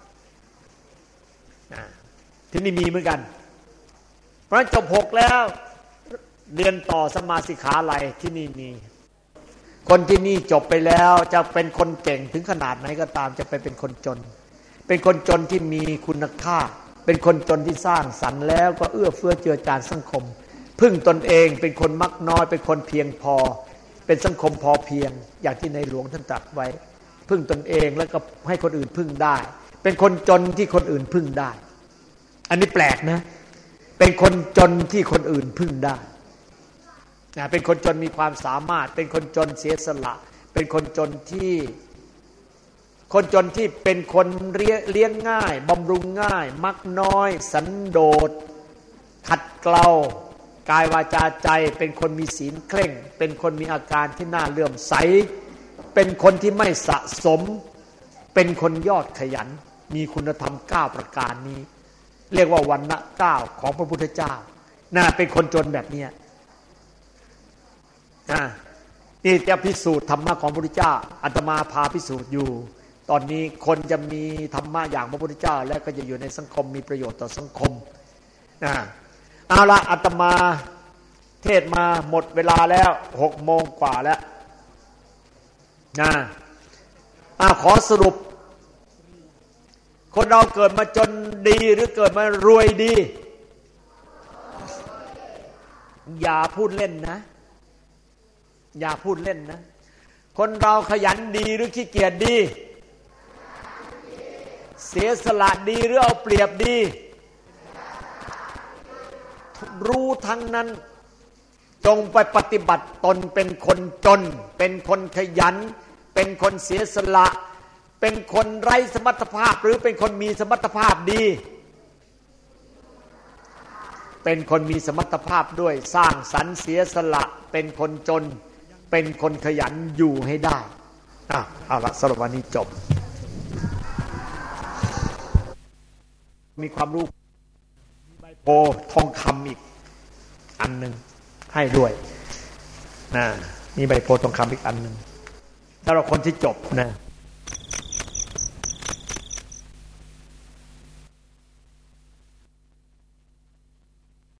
ที่นี่มีเหมือนกันเพราะฉะนั้นจบ6แล้วเรียนต่อสัมมาสิกขาลัยที่นี่มีคนที่นี่จบไปแล้วจะเป็นคนเก่งถึงขนาดไหนก็ตามจะไปเป็นคนจนเป็นคนจนที่มีคุณค่าเป็นคนจนที่สร้างสรรค์แล้วก็เอื้อเฟื้อเจือจานสังคมพึ่งตนเองเป็นคนมักน้อยเป็นคนเพียงพอเป็นสังคมพอเพียงอย่างที่ในหลวงท่านตรัสไว้พึ่งตนเองแล้วก็ให้คนอื่นพึ่งได้เป็นคนจนที่คนอื่นพึ่งได้อันนี้แปลกนะเป็นคนจนที่คนอื่นพึ่งได้เป็นคนจนมีความสามารถเป็นคนจนเสียสละเป็นคนจนที่เป็นคนเลี้ยงง่ายบำรุงง่ายมักน้อยสันโดษขัดเกลากายวาจาใจเป็นคนมีศีลเคร่งเป็นคนมีอาการที่น่าเลื่อมใสเป็นคนที่ไม่สะสมเป็นคนยอดขยันมีคุณธรรม9ประการนี้เรียกว่าวันณะ9ของพระพุทธเจ้าน่าเป็นคนจนแบบนี้นี่จะพิสูจน์ธรรมะของพระพุทธเจ้าอาตมาพาพิสูจน์อยู่ตอนนี้คนจะมีธรรมะอย่างพระพุทธเจ้าและก็จะอยู่ในสังคมมีประโยชน์ต่อสังคมเอาละอาตมาเทศมาหมดเวลาแล้ว6 โมงกว่าแล้วขอสรุปคนเราเกิดมาจนดีหรือเกิดมารวยดีอย่าพูดเล่นนะอย่าพูดเล่นนะคนเราขยันดีหรือขี้เกียจดีเสียสละดีหรือเอาเปรียบดีรู้ทั้งนั้นจงไปปฏิบัติตนเป็นคนจนเป็นคนขยันเป็นคนเสียสละเป็นคนไร้สมรรถภาพหรือเป็นคนมีสมรรถภาพดีเป็นคนมีสมรรถภาพด้วยสร้างสรรค์เสียสละเป็นคนจนเป็นคนขยันอยู่ให้ได้เอาละสรุปวันนี้จบมีความรู้มีใบโพทองคำอีกอันหนึ่งให้ด้วยมีใบโพทองคำอีกอันหนึ่งสำหรับคนที่จบนะ